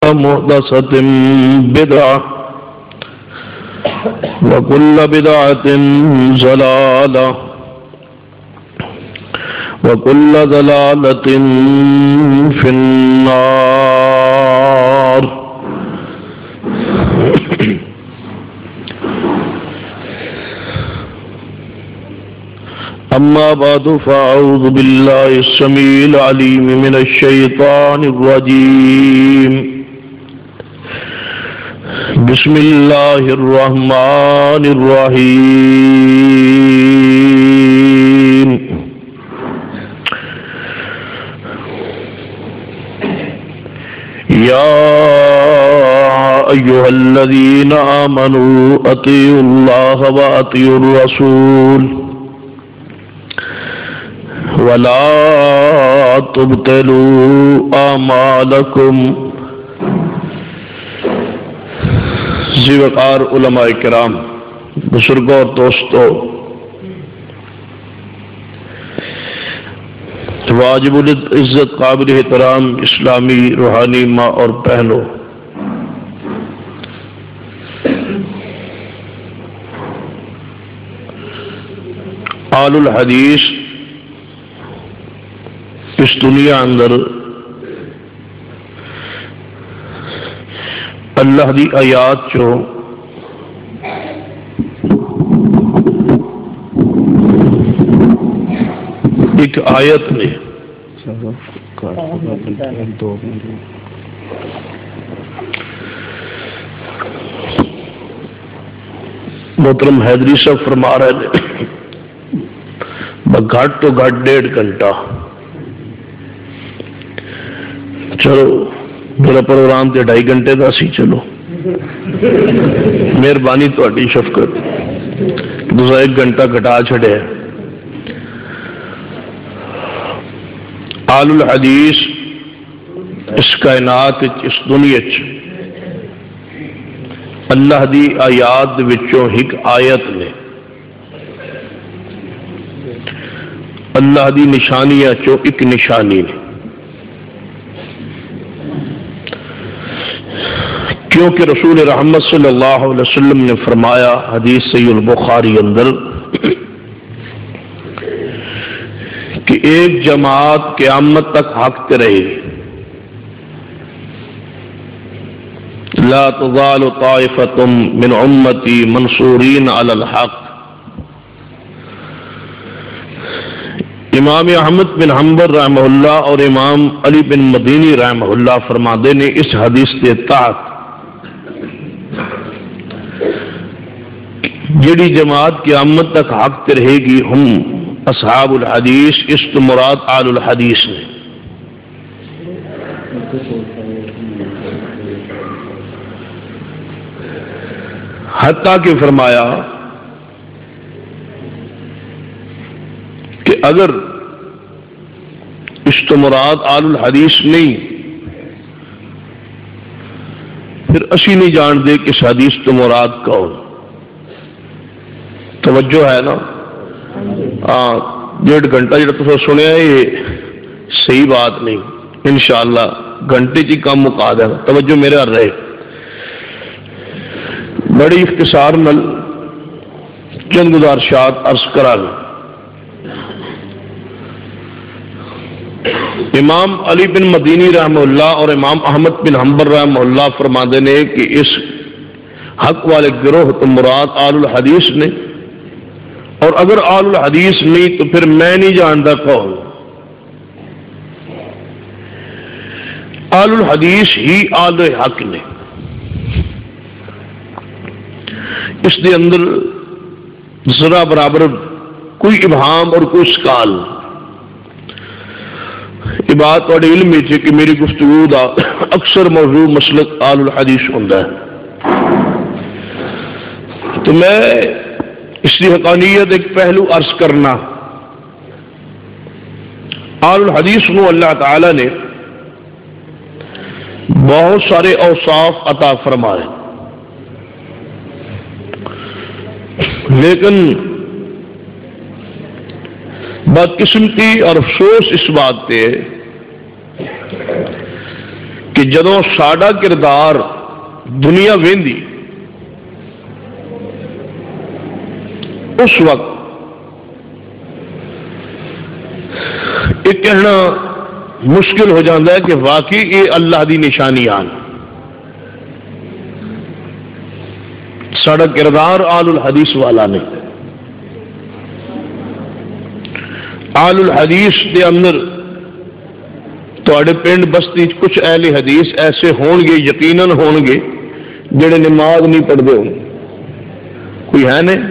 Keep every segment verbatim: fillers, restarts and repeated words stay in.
محدثة بدعة وكل بدعة ضلالة وكل ضلالة في النار. أما بعد فأعوذ بالله السميع العليم من الشيطان الرجيم. بسم الله الرحمن الرحيم. يا أيها الذين آمنوا أطيعوا الله وأطيعوا الرسول ولا تبطلوا أعمالكم. ذی وقار علماء کرام، بزرگوں اور دوستوں، واجب العزت قابل احترام اسلامی روحانی ماں اور بہنوں، آل الحدیث اس دنیا اندر اللہ دی آیات چو ایک آیت نے محترم حیدری صاحب فرما رہے ہیں گھٹ تو گھٹ ڈیڑھ گھنٹہ. چلو میرا پروگرام تے ڈھائی گھنٹے کا سی، چلو مہربانی تہاڈی شفقت دوسرا ایک گھنٹہ گھٹا چھڑے. آل الحدیث اس کائنات اس دنیا چ اللہ دی آیات وچوں ایک آیت نے، اللہ دی نشانیاں چو ایک نشانی نے، کیونکہ رسول رحمت صلی اللہ علیہ وسلم نے فرمایا حدیث صحیح البخاری اندر کہ ایک جماعت قیامت تک حق تے رہے گی. لا تزال طائفة من امتی منصورین علی الحق. امام احمد بن حنبل رحمہ اللہ اور امام علی بن مدینی رحمہ اللہ فرماتے نے اس حدیث کے تحت جڑی جماعت قیامت تک حق تے رہے گی ہم اصحاب الحدیث، اس تو مراد آل الحدیث نے. حتیٰ کہ فرمایا کہ اگر اس تو مراد آل الحدیث نہیں پھر اسی نہیں جان دے کہ اس حدیث تو مراد کون. توجہ ہے نا؟ ہاں ڈیڑھ گھنٹہ جڑا تو سنیا ہے یہ صحیح بات نہیں، انشاءاللہ گھنٹے کی کم مکا دے. توجہ میرے ہر رہے. بڑی اختصار نل چند گزارشات عرض کرا لوں. امام علی بن مدینی رحمہ اللہ اور امام احمد بن حنبل رحمہ اللہ فرماتے ہیں کہ اس حق والے گروہ تو مراد آل الحدیث نے، اور اگر آل الحدیث نہیں تو پھر میں نہیں جانتا کون. آل الحدیث ہی آل حق نے. اس دے اندر ذرا برابر کوئی ابہام اور کوئی اشکال. یہ بات تھوڑے علم میں تھی کہ میری گفتگو دا اکثر موضوع مسلک آل الحدیث ہوتا ہے، تو میں اس کی حقانیت ایک پہلو عرض کرنا. آل الحدیث کو اللہ تعالی نے بہت سارے اوصاف عطا فرمائے، لیکن بدقسمتی اور افسوس اس بات پہ کہ کہ جدوں ساڈا کردار دنیا ویندی اس وقت یہ کہنا مشکل ہو جاتا ہے کہ واقعی یہ اللہ دی نشانیاں ساڈا کردار آل الحدیث والا نہیں. آل الحدیث دے اندر تواڈے پنڈ بستی کچھ اہل حدیث ایسے ہون گے یقیناً ہون گے جڑے نماز نہیں پڑھتے ہوں. کوئی ہے نہیں؟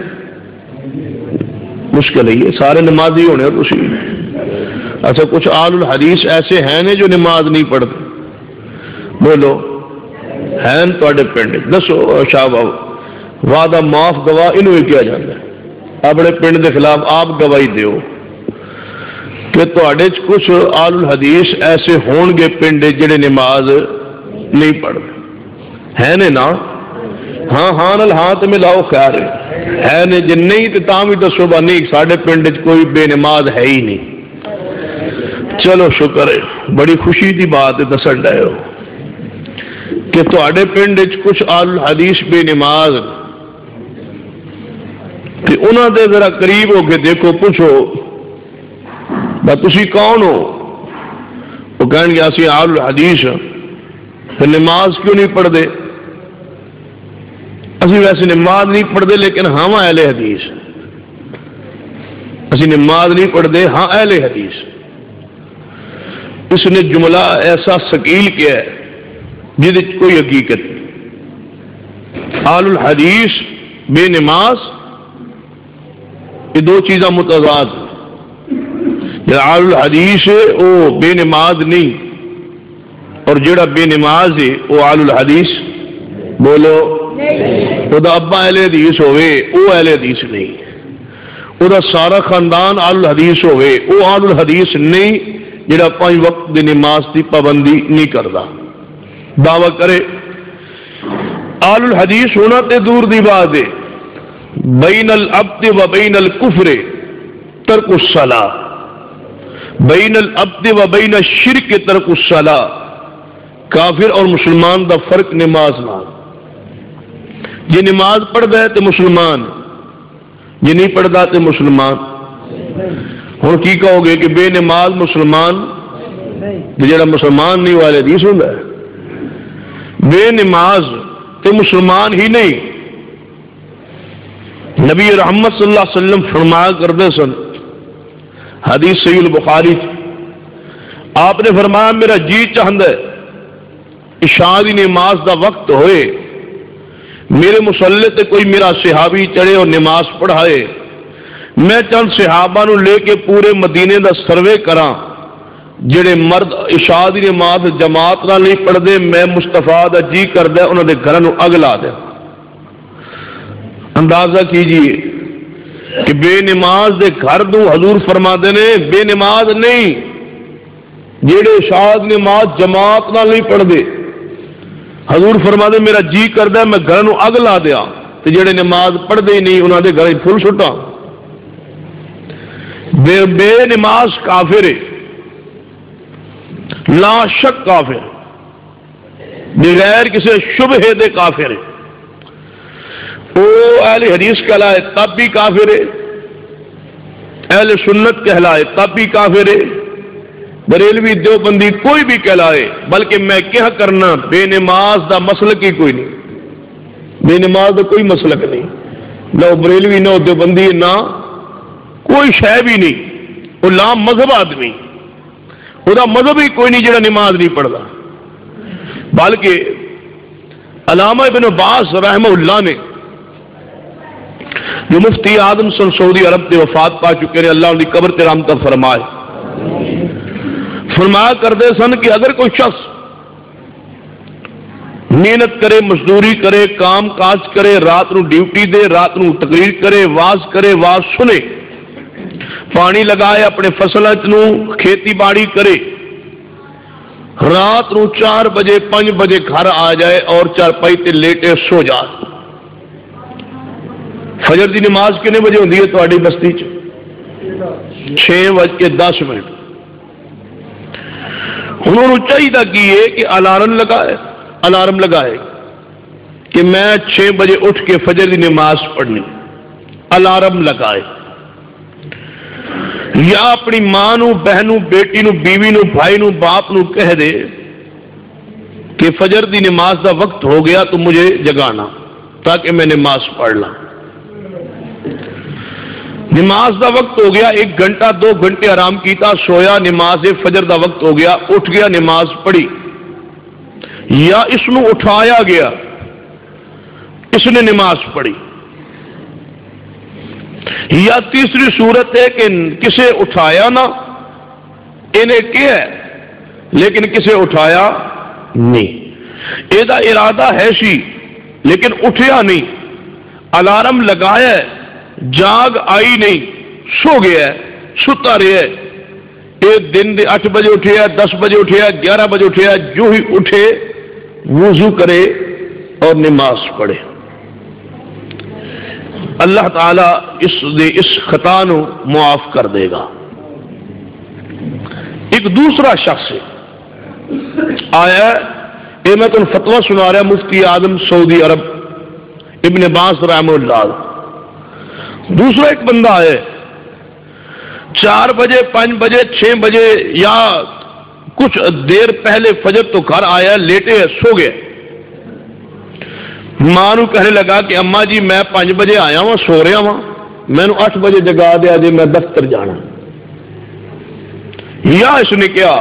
مشکل ہے یہ سارے نمازی ہونے اور اسی. اچھا کچھ آل الحدیث ایسے ہیں نے جو نماز نہیں پڑھتے؟ بولو ہیں تواڈے پنڈ؟ دسو شاہ بابو وعدہ معاف گواہ انہوں ہی کیا جاتا ہے. اپنے پنڈ کے خلاف آپ گواہی دیو کہ تواڈے کچھ آل الحدیث ایسے ہون گے پنڈ جڑے نماز نہیں پڑھتے ہیں نے نا؟ ہاں ہاں نال ہاں تے ملاؤ خیر ہے نے. جے نہیں تے تاں بھی دسو با نہیں ساڈے پنڈ وچ کوئی بے نماز ہے ہی نہیں. چلو شکر ہے بڑی خوشی دی بات ہے دسن ڈے ہو کہ تواڈے پنڈ وچ کچھ آل الحدیث بے نماز تے انہاں دے ذرا قریب ہو کے دیکھو پوچھو با تسی کون ہو؟ وہ کہیں گے اسی آل الحدیث تو نماز کیوں نہیں پڑھتے؟ اسی ویسے نماز نہیں پڑھتے لیکن ہاں اہل حدیث. اسی نماز نہیں پڑھتے ہاں اہل حدیث. اس نے جملہ ایسا ثقیل کیا ہے جس کوئی حقیقت نہیں. آل الحدیث بے نماز یہ دو چیزاں متضاد. آل الحدیث ہے وہ بے نماز نہیں اور جڑا بے نماز ہے وہ آل الحدیث بولو وہ ابا اہل حدیث ہوئے وہ اہل حدیث نہیں. وہ سارا خاندان آل الحدیث ہوئے وہ آل الحدیث نہیں جڑا پانچ وقت دی نماز کی پابندی نہیں کرتا. دعویٰ کرے آل الحدیث ہونا تے دور دی بات ہے. بین العبد و بین الکفر ترک الصلاۃ بین العبد و بین الشرک ترک الصلاۃ. کافر اور مسلمان دا فرق نماز نال. جی نماز پڑھتا ہے تو مسلمان جی نہیں پڑھتا تو مسلمان. ہوں کی کہو گے کہ بے نماز مسلمان جڑا مسلمان نہیں والے حدیث ہوں بے نماز تو مسلمان ہی نہیں. نبی رحمت صلی اللہ علیہ وسلم فرمایا کرتے سن حدیث صحیح البخاری آپ نے فرمایا میرا جی چاہتا ہے عشاء دی نماز دا وقت ہوئے میرے مسلح تے کوئی میرا صحابی چڑھے اور نماز پڑھائے میں چند صحابہ نو لے کے پورے مدینے دا سروے کراں جڑے مرد عشاء دی نماز جماعت نال نہیں پڑھدے میں مصطفیٰ دا جی کردا انہاں دے گھراں نو اگ لا دے. اندازہ کیجئے کہ بے نماز دے گھر دو حضور فرماتے نے بے نماز نہیں جڑے عشاء دی نماز جماعت نال نہیں پڑھدے حضور فرماتے میرا جی کردا میں گھراں نو اگ لا دیاں تے جڑے نماز پڑھدے ہی نہیں انہاں دے گھر پھل سٹاں. بے, بے نماز کافر ہے لا شک کافر بغیر کسی شبہے دے کافر ہے. وہ اہل حدیث کہلائے تب بھی کافر ہے اہل سنت کہلائے تب بھی کافر ہے بریلوی دیوبندی کوئی بھی کہلائے. بلکہ میں کیا کرنا بے نماز دا مسلک ہی کوئی نہیں. بے نماز دا کوئی مسلک نہیں نہ بریلوی نہ دیوبندی نہ کوئی شے بھی نہیں. وہ لا مذہب آدمی وہ مذہب ہی کوئی نہیں جڑا نماز نہیں پڑھتا. بلکہ علامہ ابن عباس رحمہ اللہ نے جو مفتی اعظم سن سعودی عرب سے وفات پا چکے ہیں اللہ ان کی قبر تے رحمت فرمائے فرمایا کرتے سن کہ اگر کوئی شخص محنت کرے مزدوری کرے کام کاج کرے رات نو ڈیوٹی دے رات نو تقریر کرے واز کرے واز سنے پانی لگائے اپنے فصلوں نو کھیتی باڑی کرے رات نو چار بجے پانچ بجے گھر آ جائے اور چارپائی تے لیٹے سو جائے. فجر دی نماز کتنے بجے ہوتی ہے تواڈی بستی چ؟ چھ بج کے دس منٹ. انہوں نے چاہیے کیے کہ الارم لگائے الارم لگائے کہ میں چھ بجے اٹھ کے فجر کی نماز پڑھنی، الارم لگائے، یا اپنی ماں نو، بہنوں، بیٹی نو، بیوی نو، بھائی نو، باپ نو کہہ دے کہ فجر دی نماز دا وقت ہو گیا تو مجھے جگانا تاکہ میں نماز پڑھ لاں۔ نماز دا وقت ہو گیا، ایک گھنٹہ دو گھنٹے آرام کیتا، سویا، نماز فجر دا وقت ہو گیا، اٹھ گیا، نماز پڑھی، یا اس نو اٹھایا گیا، اس نے نماز پڑھی، یا تیسری صورت ہے کہ کسے اٹھایا نہ، انہیں کیا ہے لیکن کسے اٹھایا نہیں، یہ ارادہ ہے سی لیکن اٹھیا نہیں، الارم لگایا ہے، جاگ آئی نہیں، سو گیا ہے، ستا رہا ہے، ایک دن دے آٹھ بجے اٹھیا، دس بجے اٹھیا، گیارہ بجے اٹھیا، جو ہی اٹھے وضو کرے اور نماز پڑھے، اللہ تعالیٰ اس دے اس خطا نو معاف کر دے گا۔ ایک دوسرا شخص آیا ہے، یہ میں تم فتویٰ سنا رہا مفتی اعظم سعودی عرب ابن باز رحمہ اللہ۔ دوسرا ایک بندہ ہے، چار بجے، پانچ بجے، چھ بجے یا کچھ دیر پہلے فجر تو گھر آیا، لیٹے ہے، سو گئے، ماں نو کہنے لگا کہ اماں جی میں پانچ بجے آیا ہوں، سو رہا ہوں، میں نو اٹھ بجے جگا دیا جی میں دفتر جانا، یا اس نے کیا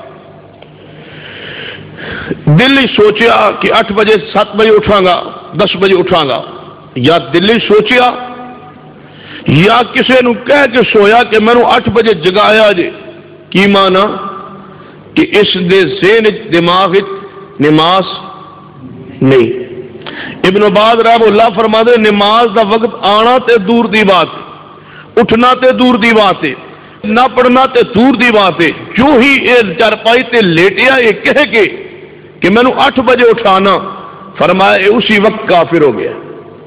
دل ہی سوچیا کہ اٹھ بجے سات بجے اٹھاں گا، دس بجے اٹھاں گا، یا دل ہی سوچیا یا کسی نو کہہ کے سویا کہ میں نو اٹھ بجے جگایا جی، کی مانا کہ اس دے ذہن دماغ نماز نہیں۔ ابن باز رحمہ اللہ فرماتے نماز دا وقت آنا تے دور دی بات، اٹھنا تے دور دی بات ہے، نہ پڑھنا تے دور دی بات ہے، جو ہی یہ چارپائی تے لیٹیا یہ کہہ کے کہ میں نو اٹھ بجے اٹھانا، فرمایا اے اسی وقت کافر ہو گیا،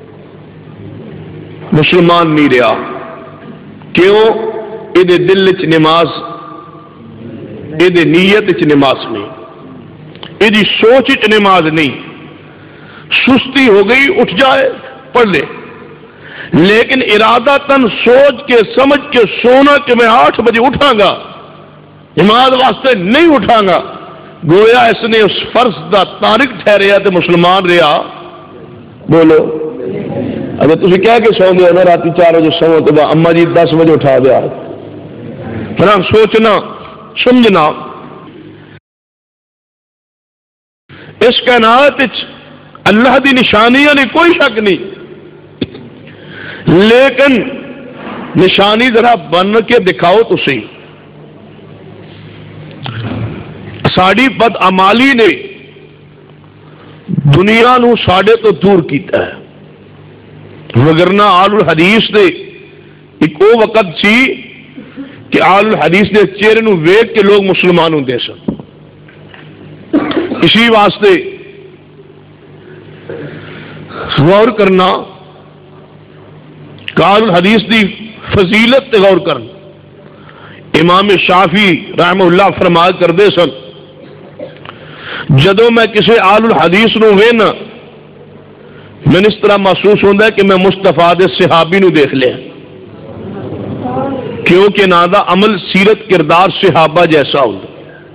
مسلمان نہیں رہا۔ کیوں؟ یہ دل چ نماز، یہ نیت چ نماز نہیں، یہ سوچ چ نماز نہیں، سستی ہو گئی اٹھ جائے پڑھ لے، لیکن ارادہ تن سوچ کے سمجھ کے سونا کہ میں آٹھ بجے اٹھاں گا، نماز واسطے نہیں اٹھاں گا، گویا اس نے اس فرض دا تارک ٹھہریا تے مسلمان رہا۔ بولو اگر تسی کہہ کے سو گے نا رات چار بجے سو تو اما جی دس بجے اٹھا دیا، پھر سوچنا سمجھنا اس کائنات اللہ دی نشانیاں نے کوئی شک نہیں، لیکن نشانی ذرا بن کے دکھاؤ تو صحیح۔ ساڑی بد عمالی نے دنیا نو ساڑے تو دور کیتا ہے، وگرنہ آل الحدیث دے ایک او وقت سی کہ آل الحدیث دے چہرے نو ویکھ کے لوگ مسلمان ہوندے سن۔ اسی واسطے غور کرنا، آل الحدیث دی فضیلت تے غور کرنا۔ امام شافعی رحمہ اللہ فرمایا کردے سن جدوں میں کسی آل الحدیث نو وینا میں اس طرح محسوس ہوتا ہے کہ میں مصطفیٰ دے صحابی نو دیکھ لیا، کیونکہ نا دا عمل سیرت کردار صحابہ جیسا ہوتا،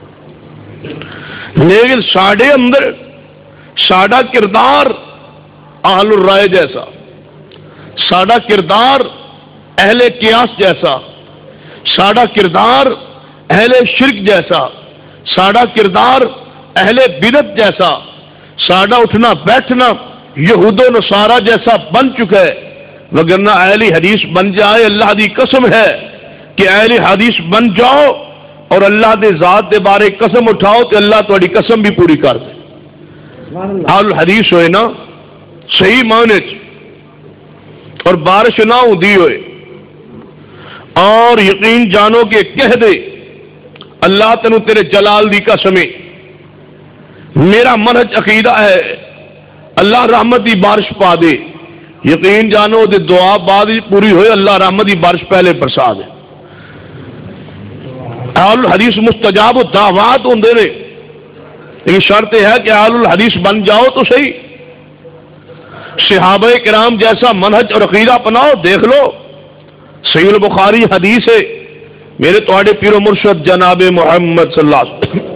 لیکن ساڑے اندر ساڑا کردار اہل الرائے جیسا، ساڑا کردار اہل قیاس جیسا، ساڑا کردار اہل شرک جیسا، ساڑا کردار اہل بدعت جیسا، ساڑا اٹھنا بیٹھنا یہود و نصارہ جیسا بن چکا ہے، وگرنہ اہل حدیث بن جائے اللہ دی قسم ہے کہ اہل حدیث بن جاؤ اور اللہ دے ذات دے بارے قسم اٹھاؤ تو اللہ تہاڈی قسم بھی پوری کر دے۔ اہل حدیث ہوئے نا صحیح معنی اور بارش نہ ہوندی ہوئے اور یقین جانو کہ کہہ دے اللہ تینو تیرے جلال دی قسم میرا منہج عقیدہ ہے اللہ رحمت دی بارش پا دے، یقین جانو دے دعا بعد پوری ہوئے اللہ رحمت دی بارش پہلے برسا دے۔ اہل الحدیث مستجاب الدعوات ہوندے نے، لیکن شرط ہے کہ اہل الحدیث بن جاؤ تو صحیح، صحابہ کرام جیسا منہج اور عقیدہ اپناؤ۔ دیکھ لو صحیح البخاری حدیث ہے، میرے تواڈے پیر و مرشد جناب محمد صلی اللہ علیہ وسلم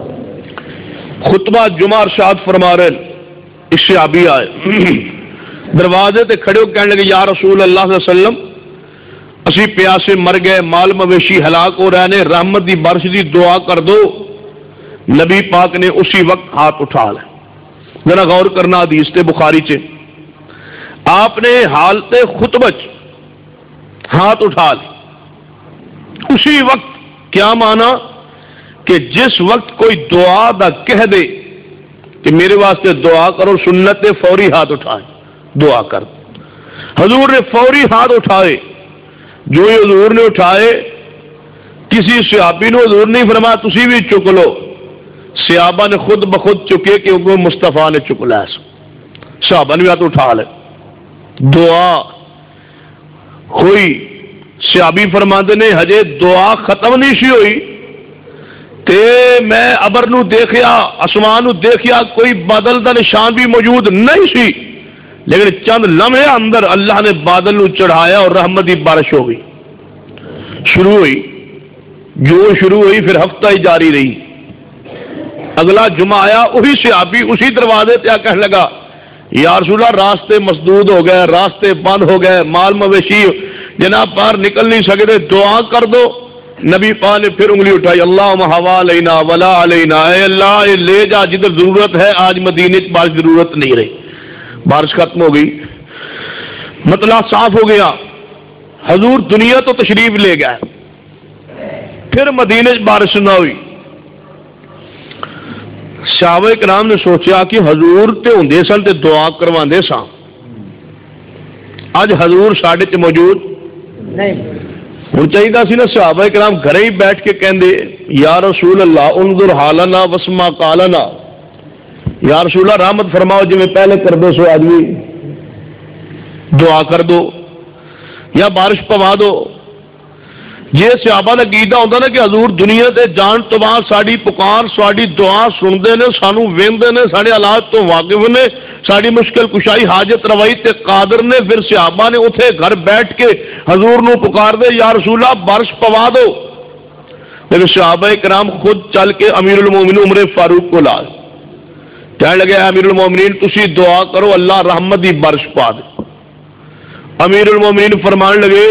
خطبہ جمعہ ارشاد فرما رہے، اس سے آبی آئے دروازے تے کھڑے ہو کہنے لگے یا رسول اللہ صلی اللہ علیہ وسلم اسی پیاسے مر گئے، مال مویشی ہلاک ہو رہے نے، رحمت دی بارش دی دعا کر دو۔ نبی پاک نے اسی وقت ہاتھ اٹھا لے، ذرا غور کرنا حدیث تے بخاری چ آپ نے حالت خطبہ چ ہاتھ اٹھا لے اسی وقت۔ کیا مانا کہ جس وقت کوئی دعا دا کہہ دے کہ میرے واسطے دعا کرو، سنت فوری ہاتھ اٹھائے دعا کر۔ حضور نے فوری ہاتھ اٹھائے، جو ہی حضور نے اٹھائے کسی صحابی نے حضور نہیں فرمایا تسی بھی چک لو، صحابہ نے خود بخود چکے کہ وہ مصطفیٰ نے چک لیا، صحابہ نے ہاتھ اٹھا لے دعا ہوئی۔ صحابی فرماندے نے ہجے دعا ختم نہیں سی ہوئی تے میں ابر نو دیکھیا، آسمان نو دیکھیا، کوئی بادل دا نشان بھی موجود نہیں سی، لیکن چند لمحے اندر اللہ نے بادل نو چڑھایا اور رحمت دی بارش ہو گئی، شروع ہوئی۔ جو شروع ہوئی پھر ہفتہ ہی جاری رہی۔ اگلا جمعہ آیا، وہی صحابی اسی دروازے پہ کہنے لگا یا رسول اللہ راستے مسدود ہو گئے، راستے بند ہو گئے، مال مویشی جناب باہر نکل نہیں سکتے، دعا کر دو۔ نبی پاک نے پھر انگلی اٹھائی، اللہم حوا علینا ولا علینا، اے اللہ اے لے جا جدھر ضرورت ہے، آج مدینے کی بارش ضرورت نہیں رہی، بارش ختم ہو گئی، مطلع صاف ہو گیا، حضور دنیا تو تشریف لے گئے، پھر مدینے کی بارش نہ ہوئی۔ صحابہ کرام نے سوچا کہ حضور تے ہوندے سن تے دعا کرواندے سن، اج حضور ساڈے چ موجود نہیں، ہن چاہیے سی نا صحابہ کرام گھر ہی بیٹھ کے کہندے یا رسول اللہ انظر حالنا واسمع قالنا، یا رسول اللہ رحمت فرماؤ جی میں پہلے کر دو سو آدمی دعا کر دو یا بارش پوا دو۔ یہ صحابہ کا عقیدہ ہوتا نا کہ حضور دنیا تے جان تو بعد ساری پکار ساری دعا سنتے ہیں، سانو ویندے نے، سارے حالات تو واقف نے، ساری مشکل کشائی حاجت روائی تے قادر نے۔ پھر صحابہ نے اتنے گھر بیٹھ کے حضور نو پکار دے یا رسول اللہ بارش پوا دو۔ پھر صحابہ کرام خود چل کے امیر المومنین عمر فاروق کو لا کہنے لگے امیر المومنین تسی دعا کرو اللہ رحمت دی بارش پا دے۔ امیر المومنین فرمان لگے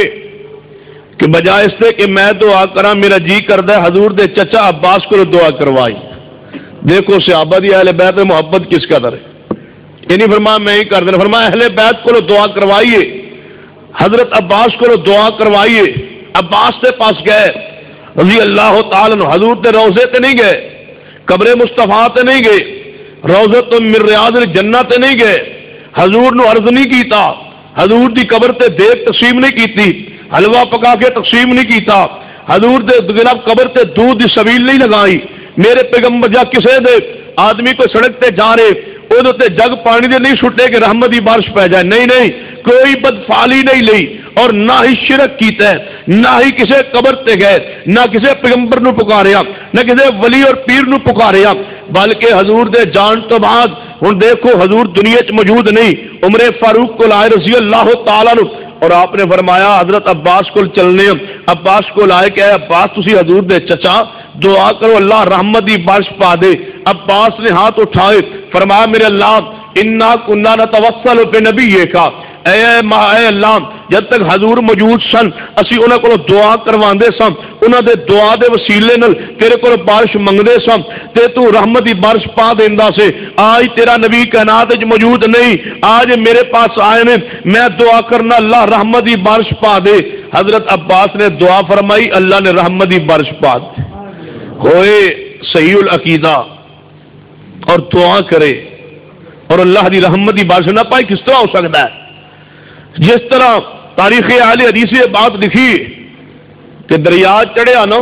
کہ بجائے اس سے کہ میں دعا کرا میرا جی کردہ ہے حضور دے چچا عباس کو دعا کروائی۔ دیکھو صحابہ دی اہل بیت محبت کس قدر ہے، یہ نہیں فرمایا میں ہی کر دینا، فرمایا اہل بیت کو دعا کروائیے، حضرت عباس کو دعا کروائیے۔ عباس کے پاس گئے رضی اللہ تعالیٰ عنہ، حضور تے روزے تے نہیں گئے، قبر مصطفیٰ تے نہیں گئے، روزۃ من ریاض الجنہ تے نہیں گئے، حضور نو عرض نہیں کیتا، حضور دی قبر تے دیکھ تقسیم نہیں کیتی، حلوہ پکا کے تقسیم نہیں کیتا، حضور دے جناب قبر تے دودھ دی سبیل نہیں لگائی۔ میرے پیغمبر جا کسے دے آدمی کو سڑک تے جا رہے وہ تے جگ پانی دے نہیں چھٹے کہ رحمت دی بارش پہ جائے، نہیں نہیں، کوئی بدفعالی نہیں لئی اور نہ ہی شرک کیتا ہے، نہ ہی کسے قبر تے گئے، نہ کسے پیغمبر نو پکاریا، نہ کسے ولی اور پیر نو پکاریا، بلکہ حضور دے جان تو بعد ہن دیکھو حضور دنیا چ موجود نہیں، عمر فاروق کو لائے رضی اللہ تعالیٰ عنہ، اور آپ نے فرمایا حضرت عباس کو چلنے، عباس کو لائے کہ عباس تسی حضور دے چچا دعا کرو اللہ رحمت دی بارش پا دے۔ عباس نے ہاتھ اٹھائے فرمایا میرے اللہ انا کنا نتوسل بنبی کا، اے اے اللہ جب تک حضور موجود سن اسی انہاں کو دعا کرواندے سن، انہاں دے دعا دے وسیلے نال تیرے کو بارش منگدے سن تے تو رحمت دی بارش پا دیندا سے۔ آج تیرا نبی کائنات وچ موجود نہیں، آج میرے پاس آئے نے، میں دعا کرنا اللہ رحمت دی بارش پا دے۔ حضرت عباس نے دعا فرمائی، اللہ نے رحمت دی بارش پا دی۔ ہوئے صحیح العقیدہ اور دعا کرے اور اللہ دی رحمت دی بارش نہ پائے، کس طرح ہو سکتا ہے؟ جس طرح تاریخ اہل حدیث میں بات لکھی کہ دریا چڑھیا نا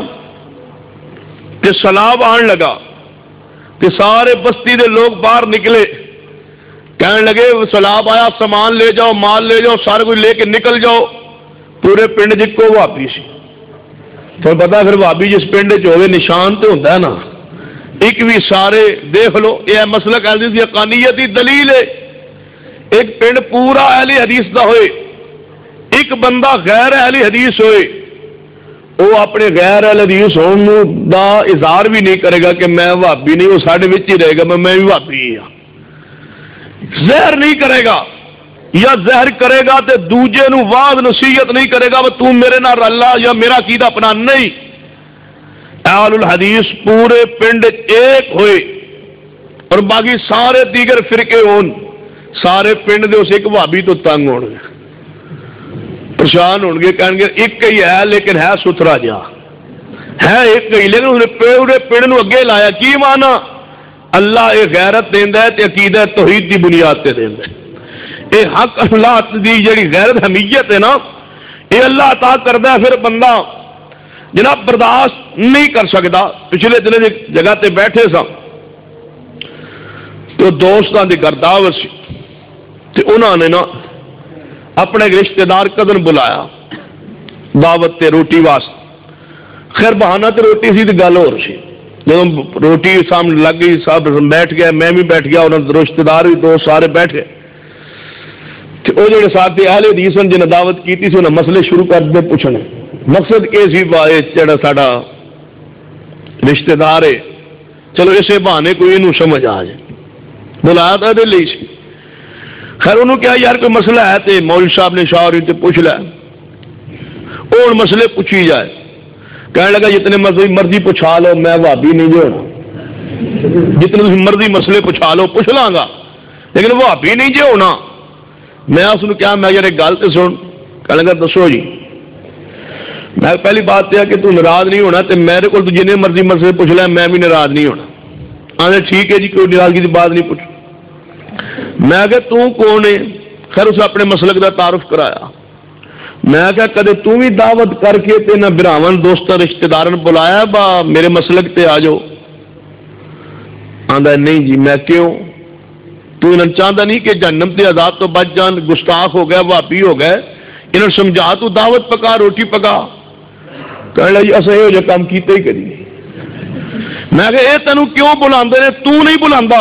کہ سیلاب آن لگا کہ سارے بستی دے لوگ باہر نکلے، کہنے لگے سیلاب آیا سامان لے جاؤ مال لے جاؤ سارے کچھ لے کے نکل جاؤ، پورے پنڈ جکو واپس تو پتا پھر بھابی جس پنڈ چ ہوئے نشان تو ہوتا ہے نا، ایک بھی سارے دیکھ لو، یہ مسلک اہل حقانیت کی دلیل ہے۔ ایک پنڈ پورا اہل حدیث دا ہوئے، ایک بندہ غیر اہل حدیث ہوئے، وہ اپنے غیر اہل حدیث ہونے دا اظہار بھی نہیں کرے گا کہ میں وہابی نہیں، وہ ساڈے وچ ہی رہے گا میں بھی وہابی ہاں، زہر نہیں کرے گا، یا زہر کرے گا تے دوجے نو واض نصیحت نہیں کرے گا وہ تو میرے نال رلا یا میرا عقیدہ اپنا نہیں۔ اہل الحدیث پورے پنڈ ایک ہوئے اور باقی سارے دیگر فرقے ہون، سارے پنڈ دے اس ایک وہابی تو تنگ ہون گے، پریشان ہون گے، کہیں گے ایک ہی ہے لیکن ہے ستھرا جا ہے ایک ہی، لیکن انہیں پورے پنڈ نو اگے لایا، کی مانا اللہ یہ غیرت دیندا ہے تے عقیدہ توحید دی بنیاد تے دیندا ہے۔ یہ حق اللہ دی جڑی غیرت حمیت ہے نا، یہ اللہ عطا کردا ہے، پھر بندہ جناب برداشت نہیں کر سکتا۔ پچھلے دن ایک جگہ تے بیٹھے سا تو دوستاں دی گھر دعوت سی تے انہوں نے نا اپنے رشتہ دار کزن بلایا دعوت تے روٹی واسطے، خیر بہانہ تے روٹی سی تے گل ہو رہی سی، جب روٹی سامنے لگ گئی سب بیٹھ گیا، میں بھی بیٹھ گیا، انہوں رشتہ دار بھی دوست سارے بیٹھ گئے، وہ جڑے ساتھی اہل حدیث جنہیں دعوت کی تھی انہیں مسئلے شروع کر دے پوچھنے، مقصد یہ سی جڑا ساڈا رشتہ دار ہے چلو اسے بہانے کوئی انہوں سمجھ آ جائے، بلایا تھا دے لی سی، خیر انہوں کیا یار کوئی مسئلہ ہے تے مولوی صاحب نے شاہ تے پوچھ لیا، اور مسئلے پوچھی جائے، کہنے لگا جتنے مرضی پوچھا لو میں وہابی نہیں جو ہونا، جتنے مرضی مسئلے پوچھا لو پوچھ لاں گا لیکن وہابی نہیں جو ہونا۔ میں اس نے کیا میں یار ایک گل تو سن، کہنے لگا دسو جی، میں پہلی بات یہ کہ تو ناراض نہیں ہونا تے میرے کو جن مرضی مسئلے پوچھ لیا میں بھی ناراض نہیں ہونا۔ آنے ٹھیک ہے جی کوئی ناراضگی کی بات نہیں پوچھ، میں کہ تو کون ہے؟ خیر اسے اپنے مسلک کا تعارف کرایا، میں کہ کدے تو بھی دعوت کر کے تے نہ براون دوست رشتہ دارن بلایا با میرے مسلک تے آ جاؤ؟ آندا نہیں جی، میں کیوں؟ تو انہوں چاہتا نہیں کہ جہنم تے عذاب تو بچ جان، گستاخ ہو گئے وہابی ہو گئے، انہوں نے سمجھا تو دعوت پکا روٹی پکا، کہنے جی اسے یہ جو کام کیتے ہی کری۔ میں کہ اے تینوں کیوں بلاندے نے؟ تو نہیں بلاندا،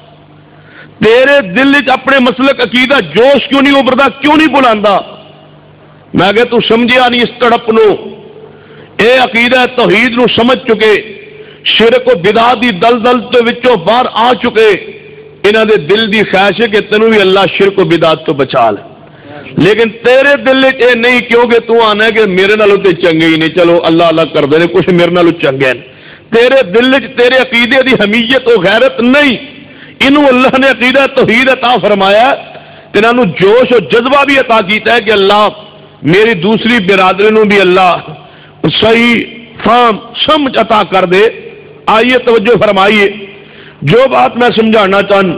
تیرے دل وچ اپنے مسلک عقیدہ جوش کیوں نہیں ابھردا، کیوں نہیں بلاندا؟ میں کہ تو سمجھیا نہیں اس تڑپ نو، اے عقیدہ توحید نو سمجھ چکے، شرک و بدعت دی دلدل تے وچوں باہر آ چکے، انہاں دے دل دی خواہش ہے کہ تینوں بھی اللہ شرک و بدعت تو بچا لے، لیکن تیرے دل وچ اے نہیں، کیونکہ تو آنا ہے کہ میرے نالوں تے چنگے ہی نہیں، چلو اللہ اللہ کر دے کچھ میرے نالوں چنگے ہیں، تیرے دل وچ تیرے عقیدے دی حمیت و غیرت نہیں، انہوں اللہ نے عقیدہ توحید عطا فرمایا، انہاں نو جوش و جذبہ بھی عطا کیتا ہے کہ اللہ میری دوسری برادری نو بھی اللہ صحیح فہم سمجھ عطا کر دے۔ آئیے توجہ فرمائیے، جو بات میں سمجھانا چاہوں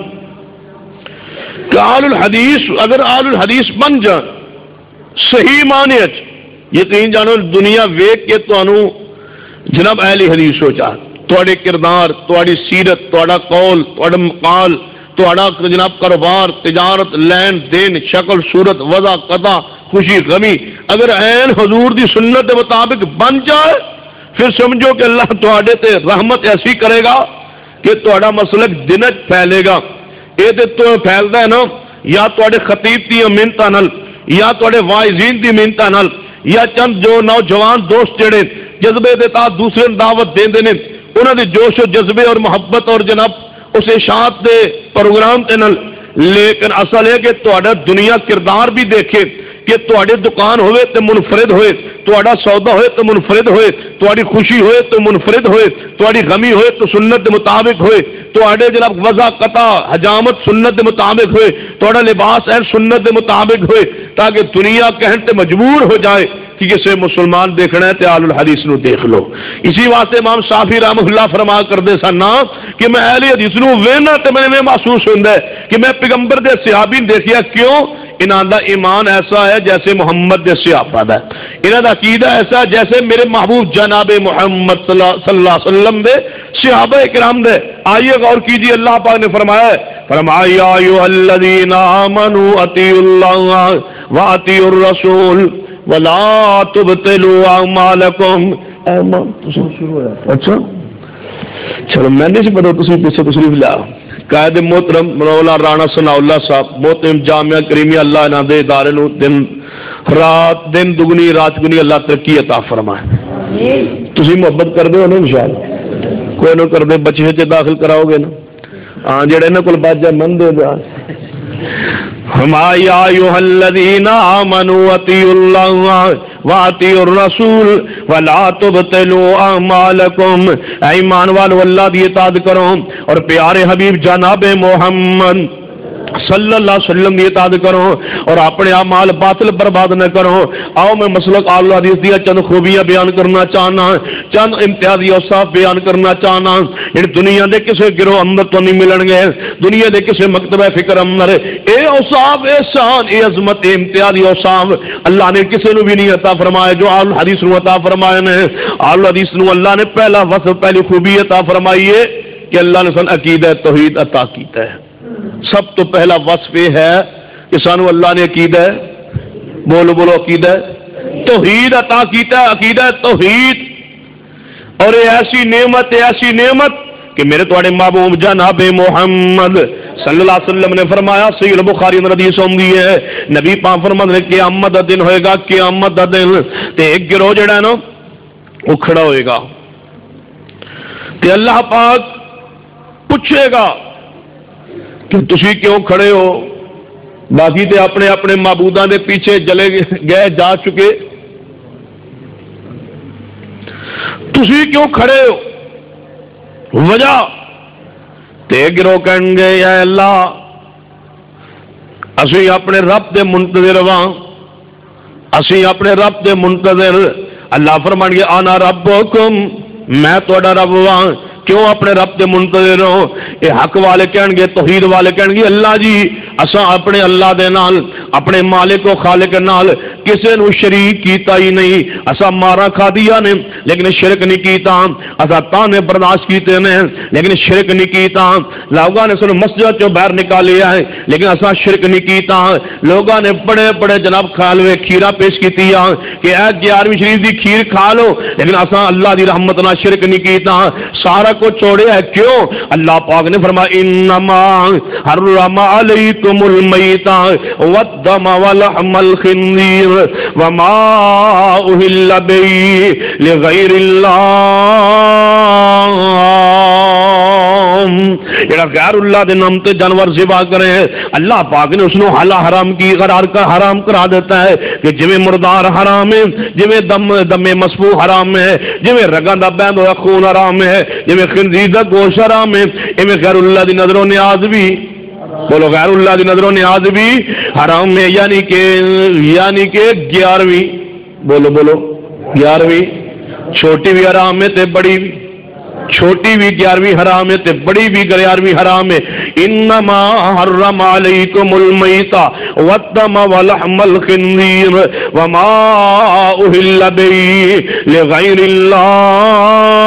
کہ آل الحدیث اگر آل الحدیث بن جان صحیح معنی یقین جانو دنیا ویک کے تو جناب اہل حدیث ہو جا، تواڈے کردار، تواڈی سیرت، تواڈا قول، تواڈا مقال، تواڈا جناب کاروبار، تجارت، لین دین، شکل صورت، وضع قضا، خوشی غمی اگر عین حضور دی سنت کے مطابق بن جائے پھر سمجھو کہ اللہ تواڈے تے رحمت ایسی کرے گا کہ تواڈا مسلک دنچ پھیلے گا۔ یہ تو پھیلتا ہے نا یا تواڈے خطیب دی محنتاں نال یا تواڈے واعظین دی محنتاں نال یا چند جو نوجوان دوست جڑے جذبے دے تحت دوسرے دعوت دیندے نے انہاں دے جوش و جذبے اور محبت اور جناب اس اشاعت دے پروگرام تے نال، لیکن اصل ہے کہ تواڈا دنیا کردار بھی دیکھے کہ تواڈے دکان ہوئے تو منفرد ہوئے، تواڈا سودا ہوئے تو منفرد ہوئے، تواڈی خوشی ہوئے تو منفرد ہوئے، تواڈی غمی ہوئے تو سنت کے مطابق ہوئے، تواڈے جناب وضع قطع حجامت سنت کے مطابق ہوئے، تواڈا لباس ہے سنت کے مطابق ہوئے، تاکہ دنیا کہن تے مجبور ہو جائے کہ کسے مسلمان دیکھنا ہے تے آل الحدیث نو دیکھ لو۔ اسی واسطے امام شافعی رحمہ اللہ فرما کردے سن کہ میں اہل حدیث نو وینا تے میں محسوس ہوندا ہے کہ میں پیغمبر دے صحابی دیکھیا، کیوں؟ انہاں دا ایمان ایسا ہے جیسے محمد دے صحابہ دا، انہاں دا عقیدہ ایسا جیسے میرے محبوب جناب محمد صلی اللہ علیہ وسلم دے صحابہ کرام دے۔ آئیے غور کیجیے، اللہ پاک نے فرمایا ہے، فرمایا یا ایھا الذین آمنوا اطیعوا اللہ واطیعوا الرسول ولا تبطلوا اعمالکم ایمان شروع ہوا اچھا چلو میں نہیں پتا تسی پیچھے تشریف لیا قائد محترم مولا رانا ثناء اللہ صاحب محترم جامعہ کریمیہ اللہ انہاں دے ادارے نو دن رات دن دگنی رات گنی اللہ ترقی عطا فرمائے تسی محبت کر دے ہو نا انشاءاللہ کوئی نہ کر دے بچے چ داخل کراؤ گے نا ہاں جڑے انہاں کول باجا من دے دا ہما یا ایھا الذین آمنوا اطیعوا اللہ واطیعوا الرسول ولا تبطلوا اعمالکم، ایمان والو اللہ دی اطاعت کرو اور پیارے حبیب جناب محمد صلی اللہ علیہ وسلم کی اطاعت کرو اور اپنے اعمال باطل برباد نہ کرو۔ آؤ میں مسلک اعلی حدیث دی چند خوبیاں بیان کرنا چاہنا، چند امتیازی اوصاف بیان کرنا چاہنا یہ دنیا دے کسے گروہ اندر تو نہیں ملن گے، دنیا دے کسے مکتبہ فکر اندر اے اوصاف اے شان اے عظمت اے امتیازی اوصاف اللہ نے کسے نو بھی نہیں عطا فرمایا جو اعلی حدیث نو عطا فرمائے نے۔ اعلی حدیث نو اللہ نے پہلا وصف پہلی خوبی عطا فرمائی ہے کہ اللہ نے سن عقیدہ توحید عطا کیتا ہے۔ سب تو پہلا وصف یہ ہے کہ سانو اللہ نے عقیدہ بولو بولو عقیدہ توحید عطا کیتا ہے، عقیدہ توحید، اور یہ ایسی نعمت ایسی نعمت کہ میرے تواڈے محبوب جناب محمد صلی اللہ علیہ وسلم نے فرمایا، صحیح بخاری میں حدیث ہوندی ہے، نبی پاک فرماتے ہیں قیامت دا دن ہوئے گا، قیامت دا دن تے ایک گروہ جڑا ہے نا وہ کھڑا ہوئے گا تے اللہ پاک پوچھے گا کہ تسی کیوں کھڑے ہو، باقی تے اپنے اپنے معبوداں دے پیچھے جلے گئے جا چکے، تسی کیوں کھڑے ہو؟ وجہ تے گروہ کہیں گے یا اللہ اسی اپنے رب دے منتظر واں، اسی اپنے رب دے منتظر۔ اللہ فرمان گے انا ربکم، میں تہاڈا رب واں۔ کیوں اپنے رب دے منتظر ہو؟ یہ حق والے کہیں گے، توحید والے کہیں گے اللہ جی اساں اپنے اللہ دے نال اپنے مالک و خالق نال کسے نو شریک کیتا ہی نہیں، اساں مارا کھا دیا نے لیکن شرک نہیں کیتا، اساں تانے برداشت کیتے نے لیکن شرک نہیں کیتا، لوگاں نے سن مسجد چوں باہر نکالیا ہے لیکن اساں شرک نہیں کیتا، لوگاں نے بڑے بڑے جناب کھالوے کھیرا پیش کیتی کہ اے گیارہویں شریف دی کھیر کھا لو لیکن اساں اللہ دی رحمت نال شرک نہیں کیتا، سارا کو چھوڑے ہے۔ کیوں؟ اللہ پاک نے فرمایا انما حرم علیکم المیت والدم ولحم الخنزیر وما اہل به لغیر اللہ، جڑا غیر اللہ دے نام تے جانور ذبح کرے اللہ پاک نے اس نو حلال حرام کی قرار کر حرام کرا دیتا ہے کہ جویں مردار حرام ہے، جویں دم دم مسفوح حرام ہے، جویں رگاں دا بہن ہوا خون حرام ہے، جویں خنزیر دا گوشت حرام ہے، ایویں غیر اللہ دی نظر و نیاز بھی بولو غیر اللہ دی نظر و نیاز بھی حرام ہے، یعنی کہ یعنی کہ گیارہویں بولو بولو گیارہویں چھوٹی بھی حرام ہے تے بڑی بھی، چھوٹی بھی گیارہویں حرام ہے تے بڑی بھی گیارہویں حرام ہے۔ انما حرم علیکم المیت والدم ولحم الخنزیر وما اہل به لغیر اللہ۔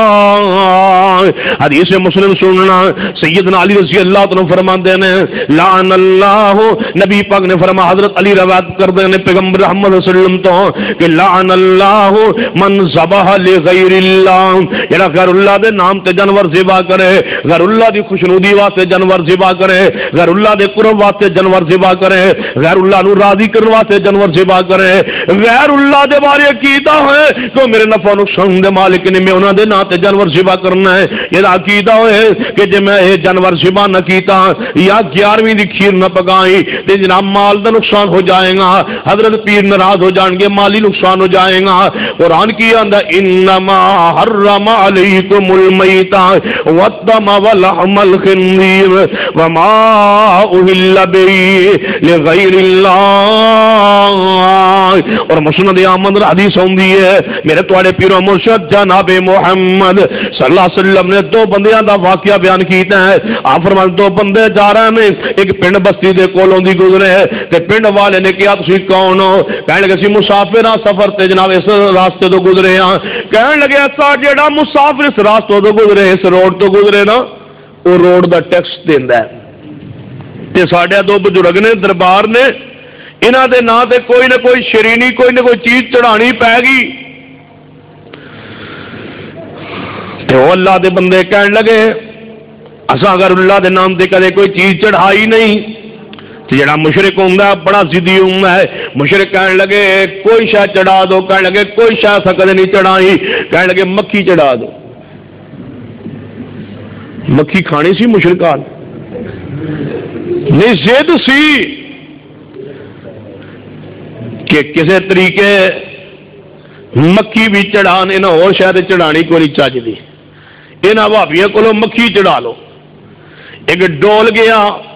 حدیث مسلم سننا سیدنا علی رضی اللہ عنہ فرماتے ہیں لعن اللہ، نبی پاک نے فرمایا حضرت علی روایت کرتے ہیں پیغمبر رحمت صلی اللہ علیہ وسلم تو کہ لعن اللہ من ذبح لغیر اللہ، جڑا غیر اللہ دے نام تے جانور ذبح کرے، غیر اللہ دی خوشنودی واسطے جانور ذبح کرے، غیر اللہ دے قرب واسطے جانور ذبح کرے، غیر اللہ نو راضی کرنے واسطے جانور ذبح کرے، غیر اللہ دے بارے عقیدہ ہے تو میرے نفع نقصان دے مالک نے میں انہاں دے نام تے جانور ذبح کرنا ہے، یہ عقیدہ ہے کہ جے میں یہ جانور ذبح نہ کیتا یا گیارہویں دی کھیر نہ پکائی تے جناب مال دا نقصان ہو جائے گا، حضرت پیر ناراض ہو جائیں گے، مالی نقصان ہو جائے گا۔ قرآن کی آندا انما حرم علیکم المیت والدم ولحم الخنزیر وما اہل به لغیر اللہ۔ اور مسند احمد حدیث ہوندی ہے میرے تواڈے پیر و مرشد جناب محمد صلی اللہ علیہ وسلم نے دو بندیاں دا واقعہ بیان کیتا ہے۔ آپ فرماتے دو بندے جا رہے ہیں، ایک پنڈ بستی دے کولوں دی گزرے تے پنڈ والے نے کہا تسی کون ہو؟ کہنے لگے سی مسافر ہاں، سفر تے جناب اس راستے تو گزرے ہاں۔ کہنے لگے ایسا جیڑا مسافر اس راستے تو گزرے اس روڈ تو گزرے نا وہ روڈ دا ٹیکس دیندا ہے تے ساڈے دو بزرگ نے دربار نے انہاں دے نام تے کوئی نہ کوئی شرینی کوئی نہ کوئی چیز چڑھانی پے گی۔ تے وہ اللہ دے بندے کہن لگے اساں اگر اللہ دے نام تے کدے کوئی چیز چڑھائی نہیں تے جڑا مشرک ہوندا ہے بڑا ضدی ہوندا ہے، مشرک کہن لگے کوئی شے چڑھا دو، کہن لگے کوئی شے اساں کدے نہیں چڑھائی، کہن لگے مکھی چڑھا دو۔ مکھی کھانی سی مشرکان نہیں، زد سی کہ کسے طریقے مکھی بھی چڑھان انہاں اور شاید چڑھانی کوئی نہیں چاہیے، انہاں بھابیاں کولوں مکھی چڑھا لو۔ ایک ڈول گیا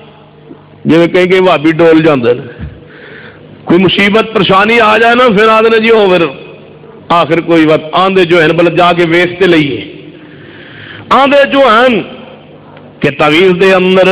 جی کہیں کہ بھابی ڈول جاندے نے، کوئی مصیبت پریشانی آ جائے نا پھر آدھے جی ہو پھر آخر کوئی بات آندے جو ہیں بل جا کے ویکھتے لئیے، آندے جو ہیں کہ تعویذ دے اندر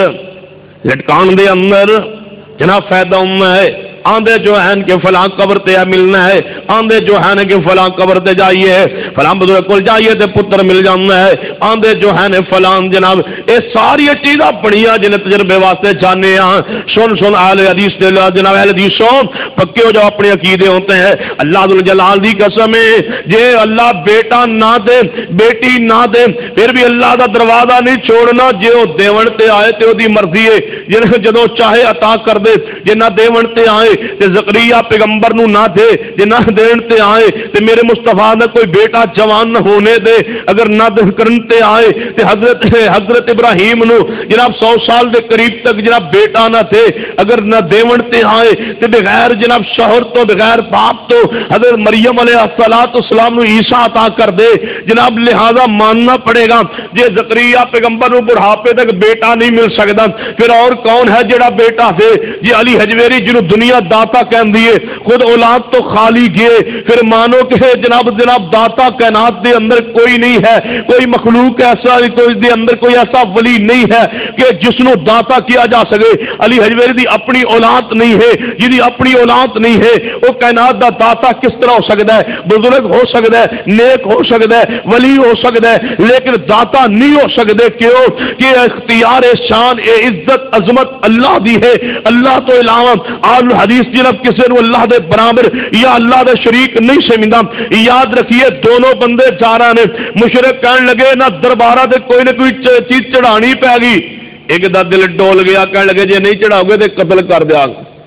لٹکان دے اندر جناب فائدہ ہونا ہے، آندے جو ہیں کہ فلاں قبر تے ملنا ہے، آندے جو ہیں کہ فلاں قبر تے جائیے فلاں بزرگ کول جائیے تے پتر مل جانا ہے، آندے جو ہیں فلاں جناب یہ ساری چیزاں پڑھیاں جن تجربے واسطے جانے ہاں۔ سن سن اہل حدیث دے جناب اہل حدیثوں پکے ہو جاؤ، اپنے عقیدے ہوتے ہیں۔ اللہ ذو الجلال دی قسم ہے جے اللہ بیٹا نہ دے بیٹی نہ دے پھر بھی اللہ دا دروازہ نہیں چھوڑنا، جے وہ دیون تے آئے تے وہ دی مرضی ہے، جن جدوں چاہے عطا کر دے، جے نہ دیون تے آئے تے زکریا پیغمبر نو نہ دے، جے نہ دین تے آئے تے میرے مصطفیٰ نے کوئی بیٹا جوان نہ ہونے دے، اگر نہ کرن تے آئے تے حضرت حضرت ابراہیم نو جناب سو سال دے قریب تک جناب بیٹا نہ تھے، اگر نہ دیون تے آئے تے بغیر جناب شوہر تو بغیر باپ تو حضرت مریم علیہ السلام نو عیسیٰ عطا کر دے، جناب لہذا ماننا پڑے گا جے زکریا پیغمبر نو بڑھاپے تک بیٹا نہیں مل سکتا پھر اور کون ہے جڑا بیٹا تھے؟ جی علی حجویری جنہوں دنیا داتا کہن دیے، خود اولاد تو خالی گئے، پھر مانو کہ جناب جناب داتا کائنات دے اندر کوئی نہیں ہے، کوئی مخلوق ایسا کوئی دے اندر کوئی ایسا ولی نہیں ہے کہ جس نو داتا کیا جا سکے۔ علی حجویری دی اپنی اولاد نہیں ہے، جی اپنی اولاد نہیں ہے، وہ کائنات دا داتا کس طرح ہو سکتا ہے؟ بزرگ ہو سکتا ہے، نیک ہو سکتا ہے، ولی ہو سکتا ہے، لیکن داتا نہیں ہو سکتے۔ کیوں کہ اختیار شان اے عزت عظمت اللہ دی ہے، اللہ تو علاوہ آل حدیث جناب کسی نو اللہ دے برابر یا اللہ دے شریک نہیں سمجھدا۔ یاد رکھیے دونوں بندے جا رہے ہیں، مشرک کہنے لگے نہ دربارہ تے کوئی نہ کوئی چیز چڑھانی پے گی، ایک دا دل ڈول گیا کہنے لگے جے نہیں چڑھاؤ گے تے قتل کر دیا۔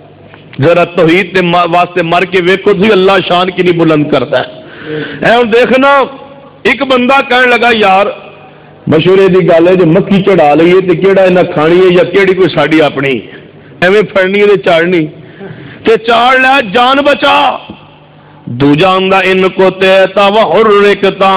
ذرا توحید تے واسطے مر کے ویکھو تھی اللہ شان کی نہیں بلند کرتا ہے۔ اے دیکھنا ایک بندہ کہنے لگا یار مشورے دی گل ہے جو مکھی چڑھا لئیے تے کیڑا انہاں کھانی ہے یا کیڑی کوئی ساڈی اپنی ایویں پھڑنی ہے تے چاڑنی تے چاڑ لے جان بچا۔ دوجا ہوندا ان کو تیتا وحرکتا،